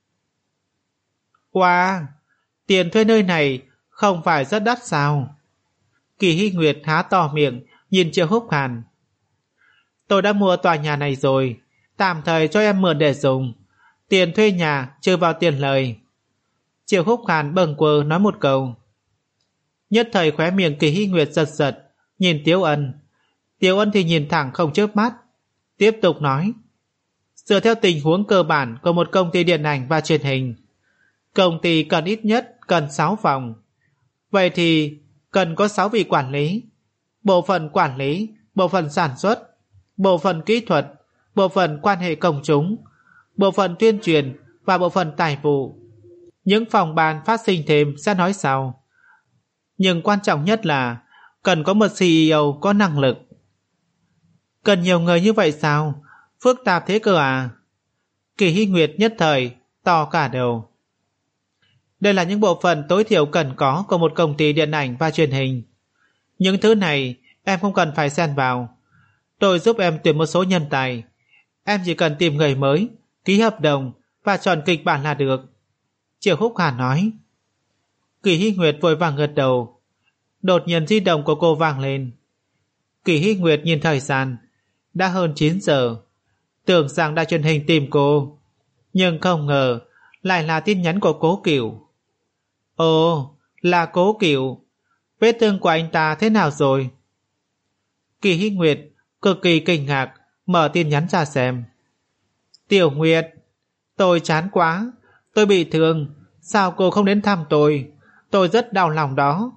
Wow, tiền thuê nơi này không phải rất đắt sao? Kỳ Hy Nguyệt há to miệng nhìn Triệu Húc Hàn. Tôi đã mua tòa nhà này rồi, tạm thời cho em mượn để dùng. Tiền thuê nhà trừ vào tiền lời. Triệu Húc Hàn bâng quơ nói một câu. Nhất thời khóe miệng Kỳ Hy Nguyệt giật giật, nhìn Tiếu Ân. Tiếu Ân thì nhìn thẳng không chớp mắt, tiếp tục nói. Dựa theo tình huống cơ bản của một công ty điện ảnh và truyền hình, công ty cần ít nhất cần sáu phòng. Vậy thì cần có sáu vị quản lý, bộ phận quản lý, bộ phận sản xuất, bộ phận kỹ thuật, bộ phận quan hệ công chúng, bộ phận tuyên truyền và bộ phận tài vụ. Những phòng ban phát sinh thêm sẽ nói sau. Nhưng quan trọng nhất là cần có một xê e ô có năng lực. Cần nhiều người như vậy sao? Phức tạp thế cơ à? Kỳ Hy Nguyệt nhất thời to cả đầu. Đây là những bộ phận tối thiểu cần có của một công ty điện ảnh và truyền hình. Những thứ này em không cần phải xen vào. Tôi giúp em tuyển một số nhân tài. Em chỉ cần tìm người mới, ký hợp đồng và chọn kịch bản là được. Triệu Húc Hàn nói. Kỳ Hy Nguyệt vội vàng gật đầu. Đột nhiên di động của cô vang lên. Kỳ Hy Nguyệt nhìn thời gian, đã hơn chín giờ. Tưởng rằng đài truyền hình tìm cô, nhưng không ngờ lại là tin nhắn của Cố Cửu. Ồ, là Cố Cửu. Vết thương của anh ta thế nào rồi? Kỳ Hy Nguyệt cực kỳ kinh ngạc, mở tin nhắn ra xem. Tiểu Nguyệt, tôi chán quá, tôi bị thương, sao cô không đến thăm tôi? Tôi rất đau lòng đó.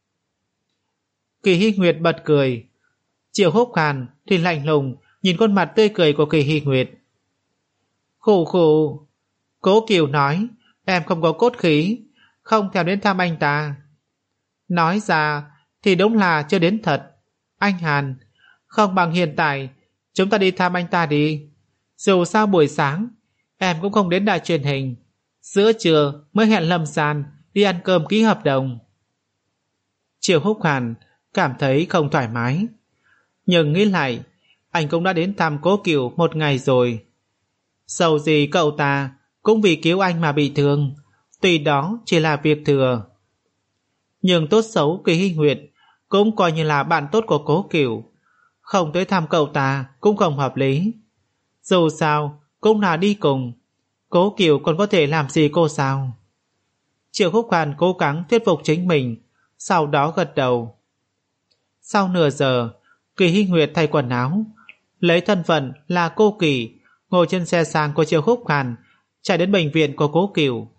Kỳ Hy Nguyệt bật cười. Triệu Húc Hàn thì lạnh lùng nhìn khuôn mặt tươi cười của Kỳ Hy Nguyệt. Khủ khủ, Cố Cửu nói em không có cốt khí, không thèm đến thăm anh ta. Nói ra thì đúng là chưa đến thật. Anh Hàn, không bằng hiện tại chúng ta đi thăm anh ta đi. Dù sao buổi sáng em cũng không đến đài truyền hình, giữa trưa mới hẹn Lâm San đi ăn cơm ký hợp đồng. Triệu Húc Hàn cảm thấy không thoải mái, nhưng nghĩ lại anh cũng đã đến thăm Cố Cửu một ngày rồi. Dầu gì cậu ta cũng vì cứu anh mà bị thương, tuy đó chỉ là việc thừa. Nhưng tốt xấu Kỳ Hy Nguyệt cũng coi như là bạn tốt của Cố Cửu, không tới thăm cậu ta cũng không hợp lý. Dù sao cũng là đi cùng, Cố Cửu còn có thể làm gì cô sao? Triệu Húc Hàn cố gắng thuyết phục chính mình, sau đó gật đầu. Sau nửa giờ, Kỳ Hy Nguyệt thay quần áo, lấy thân phận là cô Kỳ, ngồi trên xe sang của Triệu Húc Hàn, chạy đến bệnh viện của Cố Cửu.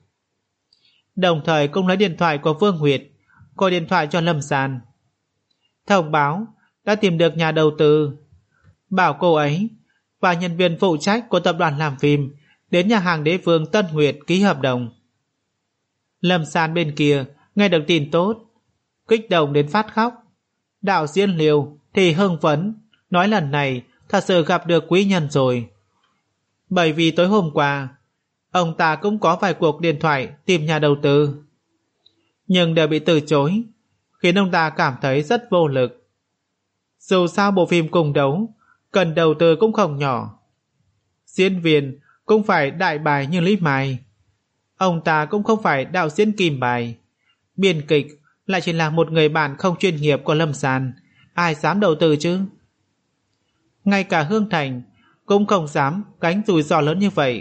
Đồng thời cũng lấy điện thoại của Vương Huyệt, gọi điện thoại cho Lâm San. Thông báo đã tìm được nhà đầu tư, bảo cô ấy và nhân viên phụ trách của tập đoàn làm phim đến nhà hàng Đế Vương Tân Nguyệt ký hợp đồng. Lâm San bên kia nghe được tin tốt, kích động đến phát khóc. Đạo diễn Liêu thì hưng phấn, nói lần này thật sự gặp được quý nhân rồi. Bởi vì tối hôm qua ông ta cũng có vài cuộc điện thoại tìm nhà đầu tư, nhưng đều bị từ chối, khiến ông ta cảm thấy rất vô lực. Dù sao bộ phim cùng đấu cần đầu tư cũng không nhỏ, diễn viên cũng phải đại bài như Lý Mai, ông ta cũng không phải đạo diễn kim bài, biên kịch lại chỉ là một người bạn không chuyên nghiệp của Lâm San, ai dám đầu tư chứ? Ngay cả Hương Thành cũng không dám gánh rủi ro lớn như vậy.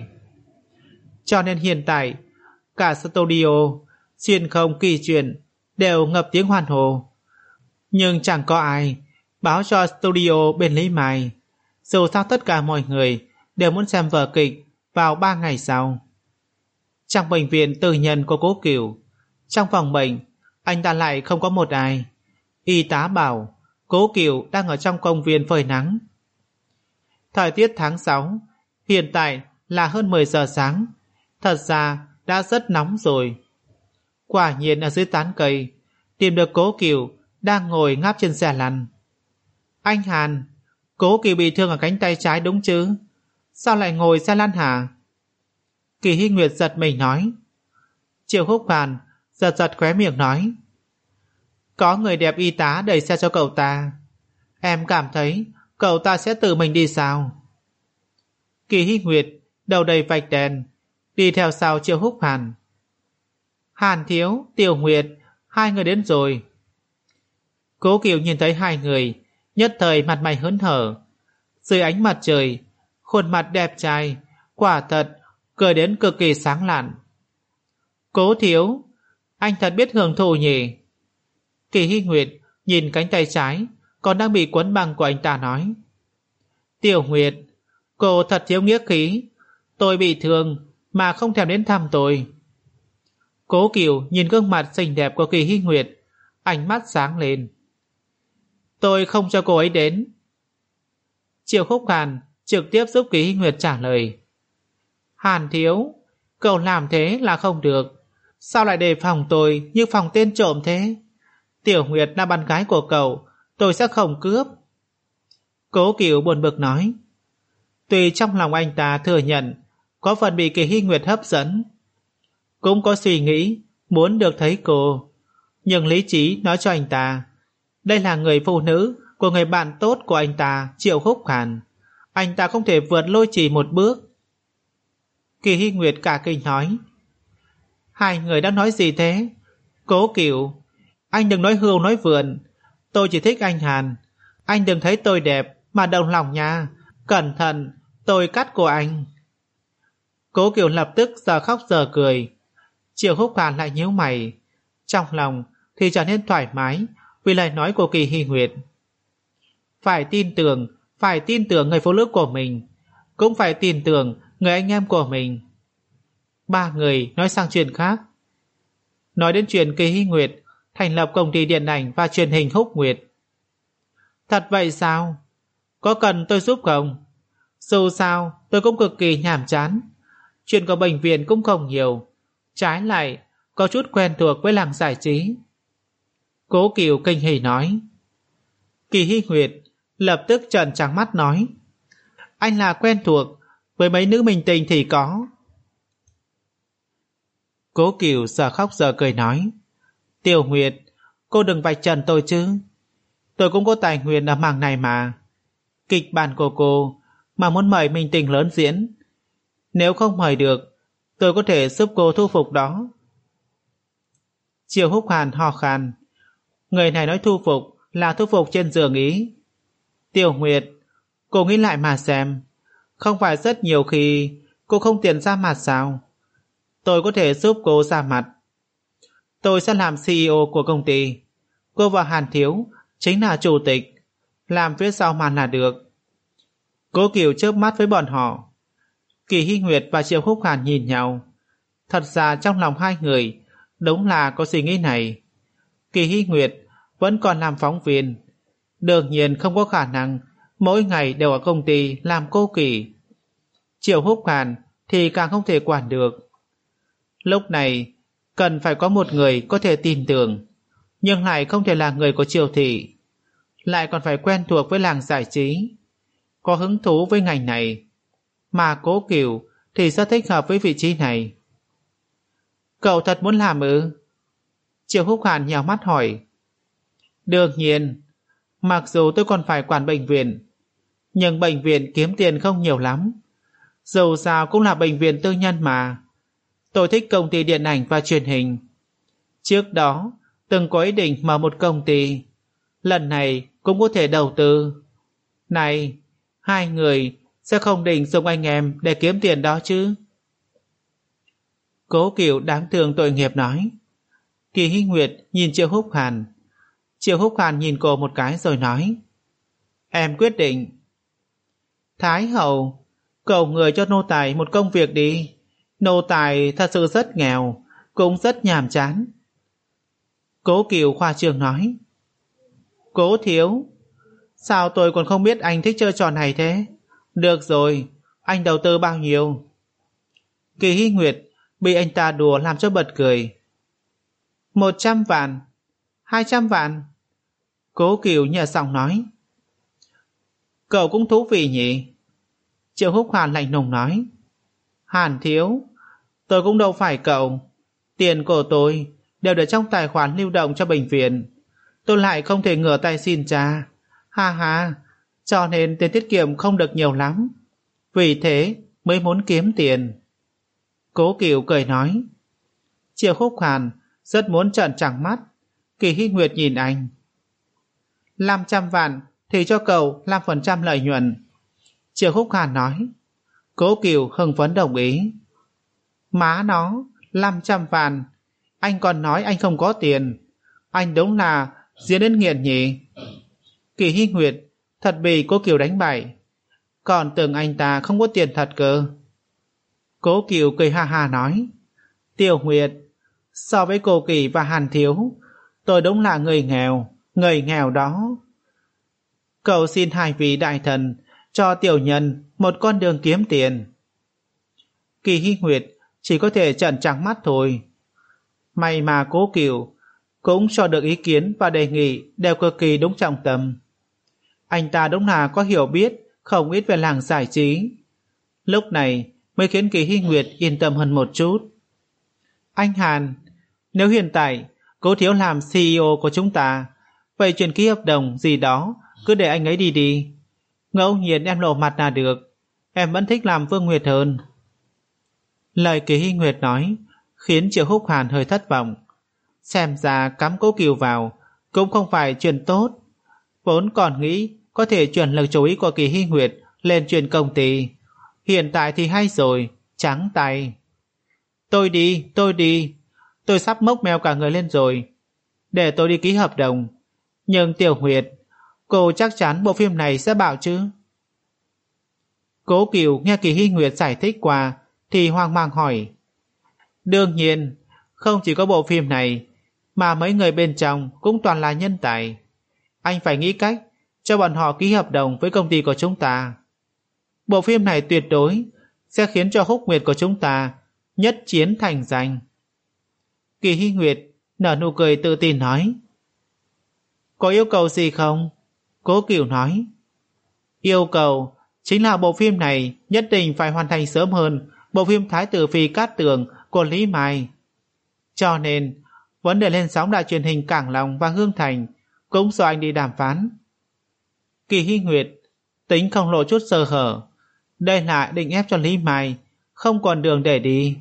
Cho nên hiện tại cả studio, xuyên không kỳ truyền đều ngập tiếng hoan hô, nhưng chẳng có ai báo cho studio bên Lý Mai. Dù sao tất cả mọi người đều muốn xem vở kịch vào ba ngày sau. Trong bệnh viện tư nhân của Cố Cửu, trong phòng bệnh anh ta lại không có một ai. Y tá bảo Cố Cửu đang ở trong công viên phơi nắng. Thời tiết tháng sáu, hiện tại là hơn mười giờ sáng, thật ra đã rất nóng rồi. Quả nhiên ở dưới tán cây tìm được Cố Cửu đang ngồi ngáp trên xe lăn. Anh Hàn, Cố Cửu bị thương ở cánh tay trái đúng chứ? Sao lại ngồi xe lăn hả? Kỳ Hy Nguyệt giật mình nói. Triệu Húc Hàn giật giật khóe miệng nói. Có người đẹp y tá đẩy xe cho cậu ta. Em cảm thấy cậu ta sẽ tự mình đi sao? Kỳ Hy Nguyệt đầu đầy vạch đèn, đi theo sau Triệu Húc Hàn. Hàn thiếu, Tiểu Nguyệt, hai người đến rồi. Cố Cửu nhìn thấy hai người, nhất thời mặt mày hớn hở. Dưới ánh mặt trời, khuôn mặt đẹp trai, quả thật cười đến cực kỳ sáng lạn. Cố thiếu, anh thật biết hưởng thụ nhỉ? Kỳ Hy Nguyệt nhìn cánh tay trái còn đang bị quấn băng của anh ta nói. Tiểu Nguyệt, cô thật thiếu nghĩa khí. Tôi bị thương mà không thèm đến thăm tôi. Cố Cửu nhìn gương mặt xinh đẹp của Kỳ Hy Nguyệt, ánh mắt sáng lên. Tôi không cho cô ấy đến. Triệu Khúc Hàn trực tiếp giúp Kỳ Hy Nguyệt trả lời. Hàn thiếu, cậu làm thế là không được. Sao lại đề phòng tôi như phòng tên trộm thế? Tiểu Nguyệt là bạn gái của cậu, tôi sẽ không cướp. Cố Cửu buồn bực nói. Tuy trong lòng anh ta thừa nhận có phần bị Kỳ Hy Nguyệt hấp dẫn, cũng có suy nghĩ muốn được thấy cô, nhưng lý trí nói cho anh ta đây là người phụ nữ của người bạn tốt của anh ta, Triệu Húc Hàn. Anh ta không thể vượt Lôi Trì một bước. Kỳ Hy Nguyệt cả kinh nói: hai người đang nói gì thế? Cố Cửu, anh đừng nói hưu nói vượn. Tôi chỉ thích anh Hàn. Anh đừng thấy tôi đẹp mà đồng lòng nha. Cẩn thận, tôi cắt của anh. Cố Cửu lập tức giờ khóc giờ cười. Triệu Húc Hàn lại nhíu mày, trong lòng thì trở nên thoải mái vì lời nói của Kỳ Hy Nguyệt. Phải tin tưởng, phải tin tưởng người phụ nữ của mình, cũng phải tin tưởng người anh em của mình. Ba người nói sang chuyện khác. Nói đến chuyện Kỳ Hy Nguyệt thành lập công ty điện ảnh và truyền hình Húc Nguyệt. Thật vậy sao? Có cần tôi giúp không? Dù sao tôi cũng cực kỳ nhàm chán. Chuyện của bệnh viện cũng không nhiều, trái lại có chút quen thuộc với làng giải trí. Cố Cửu kinh hỉ nói. Kỳ Hy Nguyệt lập tức trợn trắng mắt nói: anh là quen thuộc, với mấy nữ minh tinh thì có. Cố Cửu giờ khóc giờ cười nói: Tiểu Nguyệt, cô đừng vạch trần tôi chứ. Tôi cũng có tài nguyên ở mảng này mà. Kịch bản của cô mà muốn mời minh tinh lớn diễn, nếu không mời được, tôi có thể giúp cô thu phục đó. Triệu Húc Hàn ho khan. Người này nói thu phục là thu phục trên giường ý. Tiểu Nguyệt, cô nghĩ lại mà xem, không phải rất nhiều khi cô không tiền ra mặt sao? Tôi có thể giúp cô ra mặt. Tôi sẽ làm xê e ô của công ty. Cô và Hàn Thiếu chính là chủ tịch, làm phía sau màn là được. Cố Cửu chớp mắt với bọn họ. Kỳ Hy Nguyệt và Triệu Húc Hàn nhìn nhau. Thật ra trong lòng hai người đúng là có suy nghĩ này. Kỳ Hy Nguyệt vẫn còn làm phóng viên, đương nhiên không có khả năng mỗi ngày đều ở công ty làm cô Kỳ. Triệu Húc Hàn thì càng không thể quản được. Lúc này cần phải có một người có thể tin tưởng, nhưng lại không thể là người của Triều thị, lại còn phải quen thuộc với làng giải trí, có hứng thú với ngành này, mà Cố Cửu thì rất thích hợp với vị trí này. Cậu thật muốn làm ư? Triệu Húc Hàn nhào mắt hỏi. Đương nhiên, mặc dù tôi còn phải quản bệnh viện, nhưng bệnh viện kiếm tiền không nhiều lắm. Dù sao cũng là bệnh viện tư nhân mà. Tôi thích công ty điện ảnh và truyền hình. Trước đó từng có ý định mở một công ty, lần này cũng có thể đầu tư. Này, hai người sẽ không định dùng anh em để kiếm tiền đó chứ? Cố Cửu đáng thương tội nghiệp nói. Kỳ Hy Nguyệt nhìn Triệu Húc Hàn. Triệu Húc Hàn nhìn cô một cái rồi nói: Em quyết định. Thái hậu, cầu người cho nô tài một công việc đi. Nô tài thật sự rất nghèo, cũng rất nhàm chán. Cố Cửu khoa trương nói. Cố thiếu, sao tôi còn không biết anh thích chơi trò này thế? Được rồi, anh đầu tư bao nhiêu? Kỳ Hy Nguyệt bị anh ta đùa làm cho bật cười. Một trăm vạn, hai trăm vạn. Cố Cửu nhờ giọng nói. Cậu cũng thú vị nhỉ? Triệu Húc Hàn lạnh lùng nói. Hàn thiếu, tôi cũng đâu phải cậu. Tiền của tôi đều để trong tài khoản lưu động cho bệnh viện. Tôi lại không thể ngửa tay xin cha. Ha ha, cho nên tiền tiết kiệm không được nhiều lắm. Vì thế mới muốn kiếm tiền. Cố Cửu cười nói. Triệu Húc Hàn rất muốn trợn trắng mắt. Kỳ Hy Nguyệt nhìn anh. năm trăm vạn thì cho cậu năm phần trăm lợi nhuận. Triệu Húc Hàn nói. Cố Cửu hưng phấn đồng ý. Má nó, năm trăm vạn. Anh còn nói anh không có tiền. Anh đúng là diễn đến nghiện nhỉ? Kỳ Hy Nguyệt thật bị Cố Cửu đánh bại. Còn tưởng anh ta không có tiền thật cơ. Cố Cửu cười ha ha nói. Tiểu Nguyệt, so với cô Kỳ và Hàn Thiếu, tôi đúng là người nghèo, người nghèo đó. Cầu xin hai vị đại thần cho tiểu nhân một con đường kiếm tiền. Kỳ Hy Nguyệt chỉ có thể trợn trắng mắt thôi. May mà Cố Cửu cũng cho được ý kiến và đề nghị đều cực kỳ đúng trọng tâm. Anh ta đúng là có hiểu biết, không ít về làng giải trí. Lúc này mới khiến Kỳ Hy Nguyệt yên tâm hơn một chút. Anh Hàn, nếu hiện tại Cố Thiếu làm xê e ô của chúng ta, vậy chuyện ký hợp đồng gì đó cứ để anh ấy đi đi. Ngẫu nhiên em lộ mặt là được, em vẫn thích làm Vương Nguyệt hơn. Lời Kỳ Hy Nguyệt nói khiến Triệu Húc Hàn hơi thất vọng. Xem ra cắm Cố Kiều vào cũng không phải chuyện tốt. Vốn còn nghĩ có thể chuyển lực chú ý của Kỳ Hy Nguyệt lên chuyện công ty. Hiện tại thì hay rồi, trắng tay. Tôi đi, tôi đi. Tôi sắp mốc meo cả người lên rồi. Để tôi đi ký hợp đồng. Nhưng Tiểu Nguyệt, cô chắc chắn bộ phim này sẽ bảo chứ? Cố Kiều nghe Kỳ Hy Nguyệt giải thích qua thì hoang mang hỏi. Đương nhiên, không chỉ có bộ phim này, mà mấy người bên trong cũng toàn là nhân tài. Anh phải nghĩ cách cho bọn họ ký hợp đồng với công ty của chúng ta. Bộ phim này tuyệt đối sẽ khiến cho Húc Nguyệt của chúng ta nhất chiến thành danh. Kỳ Hy Nguyệt nở nụ cười tự tin nói. Có yêu cầu gì không? Cố Kiều nói. Yêu cầu chính là bộ phim này nhất định phải hoàn thành sớm hơn bộ phim Thái tử Phi Cát Tường của Lý Mai. Cho nên vấn đề lên sóng đài truyền hình Cảng Long và Hương Thành cũng do anh đi đàm phán. Kỳ Hy Nguyệt tính không lộ chút sơ hở. Đây là định ép cho Lý Mai không còn đường để đi.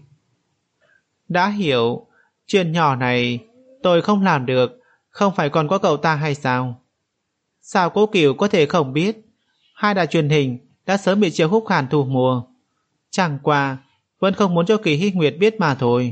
Đã hiểu, chuyện nhỏ này tôi không làm được, không phải còn có cậu ta hay sao? Sao Cố Kiều có thể không biết? Hai đài truyền hình đã sớm bị Triệu Húc Hàn thu mua. Chẳng qua vẫn không muốn cho Kỳ Hy Nguyệt biết mà thôi.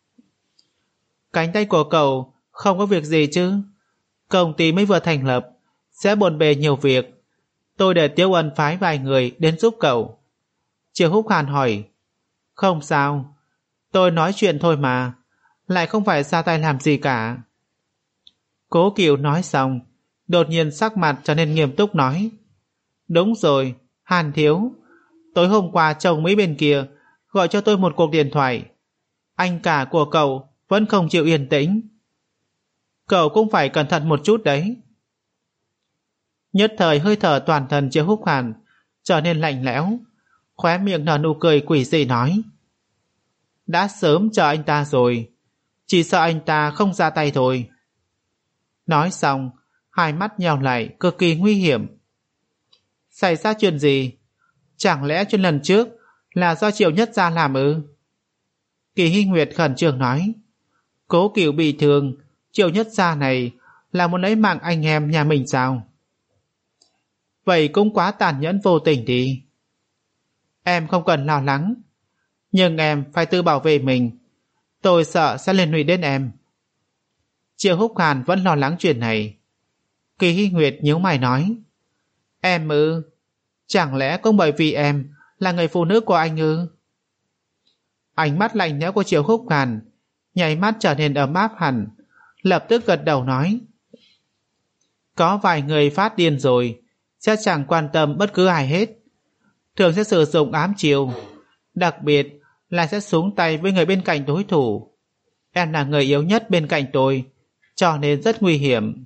Cánh tay của cậu không có việc gì chứ? Công ty mới vừa thành lập, sẽ bộn bề nhiều việc. Tôi để Tiêu Ân phái vài người đến giúp cậu. Triệu Húc Hàn hỏi. Không sao, tôi nói chuyện thôi mà, lại không phải ra tay làm gì cả. Cố Kiều nói xong, đột nhiên sắc mặt trở nên nghiêm túc nói. Đúng rồi, Hàn thiếu, tối hôm qua chồng Mỹ bên kia gọi cho tôi một cuộc điện thoại. Anh cả của cậu vẫn không chịu yên tĩnh. Cậu cũng phải cẩn thận một chút đấy. Nhất thời hơi thở toàn thân Triệu Húc Hàn trở nên lạnh lẽo, khóe miệng nở nụ cười quỷ dị nói. Đã sớm chờ anh ta rồi, chỉ sợ anh ta không ra tay thôi. Nói xong, hai mắt nheo lại cực kỳ nguy hiểm. Xảy ra chuyện gì? Chẳng lẽ chuyện lần trước là do Triệu Nhất Gia làm ư? Kỳ Hy Nguyệt khẩn trương nói. Cố Kiều bị thương, Triệu Nhất Gia này là muốn lấy mạng anh em nhà mình sao? Vậy cũng quá tàn nhẫn vô tình đi. Em không cần lo lắng, nhưng em phải tự bảo vệ mình. Tôi sợ sẽ liên lụy đến em. Triệu Húc Hàn vẫn lo lắng chuyện này. Kỳ Hy Nguyệt nhíu mày nói. Em ư? Chẳng lẽ cũng bởi vì em là người phụ nữ của anh ư? Ánh mắt lạnh lẽo của Triệu Húc Hàn nháy mắt trở nên ấm áp hẳn, lập tức gật đầu nói. Có vài người phát điên rồi sẽ chẳng quan tâm bất cứ ai hết, thường sẽ sử dụng ám chiêu, đặc biệt là sẽ xuống tay với người bên cạnh đối thủ. Em là người yếu nhất bên cạnh tôi, cho nên rất nguy hiểm.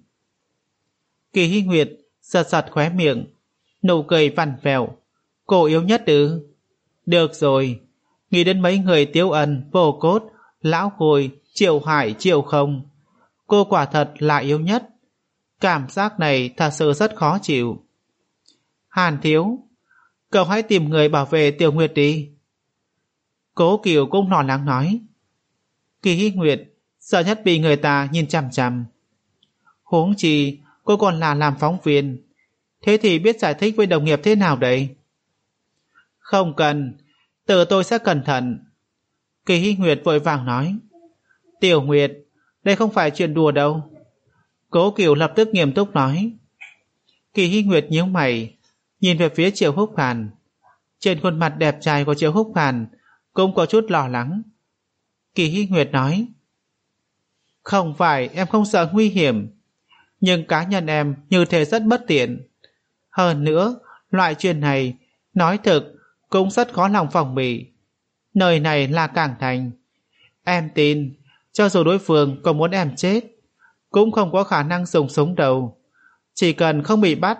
Kỳ Hy Nguyệt giật giật khóe miệng, nụ cười vằn vẹo. Cô yếu nhất ư? Được rồi, nghĩ đến mấy người Tiếu Ân, Vô Cốt, Lão Khôi, Triệu Hải, Triệu Không, cô quả thật là yếu nhất. Cảm giác này thật sự rất khó chịu. Hàn thiếu, cậu hãy tìm người bảo vệ Tiểu Nguyệt đi. Cố Kiều cũng lo lắng nói. Kỳ Hy Nguyệt sợ nhất bị người ta nhìn chằm chằm. Huống chi cô còn là làm phóng viên, thế thì biết giải thích với đồng nghiệp thế nào đấy? Không cần, tự tôi sẽ cẩn thận. Kỳ Hy Nguyệt vội vàng nói. Tiểu Nguyệt, đây không phải chuyện đùa đâu. Cố Kiều lập tức nghiêm túc nói. Kỳ Hy Nguyệt nhíu mày, nhìn về phía Triệu Húc Hàn. Trên khuôn mặt đẹp trai của Triệu Húc Hàn cũng có chút lo lắng. Kỳ Hy Nguyệt nói. Không phải em không sợ nguy hiểm, nhưng cá nhân em như thế rất bất tiện. Hơn nữa, loại chuyện này nói thực cũng rất khó lòng phòng bị. Nơi này là Cảng Thành. Em tin cho dù đối phương có muốn em chết cũng không có khả năng dùng súng đâu. Chỉ cần không bị bắt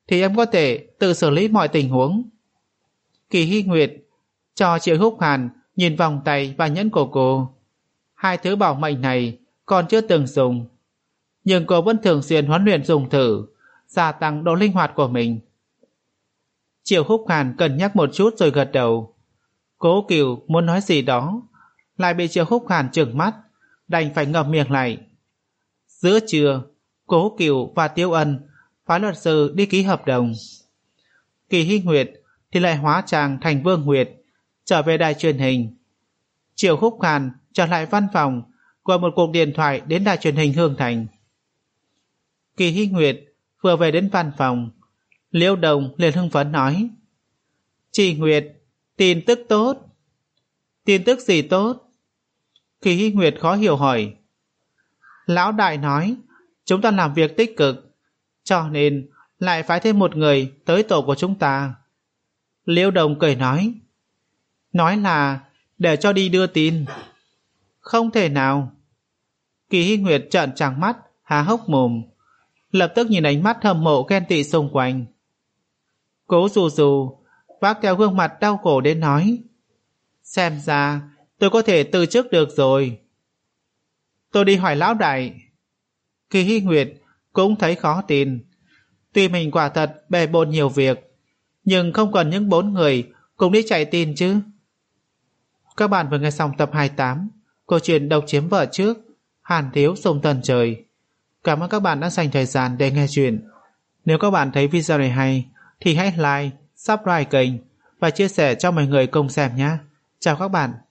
thì em có thể tự xử lý mọi tình huống. Kỳ Hy Nguyệt cho Triệu Húc Hàn nhìn vòng tay và nhẫn của cô. Hai thứ bảo mệnh này còn chưa từng dùng, nhưng cô vẫn thường xuyên huấn luyện dùng thử, gia tăng độ linh hoạt của mình. Triệu Húc Hàn cân nhắc một chút rồi gật đầu. Cố Cửu muốn nói gì đó, lại bị Triệu Húc Hàn trừng mắt, đành phải ngậm miệng lại. Giữa trưa, Cố Cửu và Tiêu Ân phái luật sư đi ký hợp đồng. Kỳ Hy Nguyệt thì lại hóa trang thành Vương Nguyệt, trở về đài truyền hình. Triệu Húc Hàn trở lại văn phòng, gọi một cuộc điện thoại đến đài truyền hình Hương Thành. Kỳ Hy Nguyệt vừa về đến văn phòng, Liễu Đồng liền hưng phấn nói: "Chị Nguyệt, tin tức tốt." "Tin tức gì tốt?" Kỳ Hy Nguyệt khó hiểu hỏi. "Lão đại nói chúng ta làm việc tích cực, cho nên lại phái thêm một người tới tổ của chúng ta." Liễu Đồng cười nói: "Nói là để cho đi đưa tin." "Không thể nào." Kỳ Hy Nguyệt trợn trắng mắt, há hốc mồm, lập tức nhìn ánh mắt hâm mộ ghen tị xung quanh. Cố Dù Dù vác theo gương mặt đau khổ đến nói: "Xem ra tôi có thể từ chức được rồi." "Tôi đi hỏi lão đại." Kỳ Hy Nguyệt cũng thấy khó tin. Tuy mình quả thật bề bộn nhiều việc, nhưng không cần những bốn người cùng đi chạy tin chứ. Các bạn vừa nghe xong tập hai mươi tám câu chuyện Độc Chiếm Vợ Trước, Hàn Thiếu Sông Tần Trời. Cảm ơn các bạn đã dành thời gian để nghe chuyện. Nếu các bạn thấy video này hay thì hãy like, subscribe kênh và chia sẻ cho mọi người cùng xem nhé. Chào các bạn.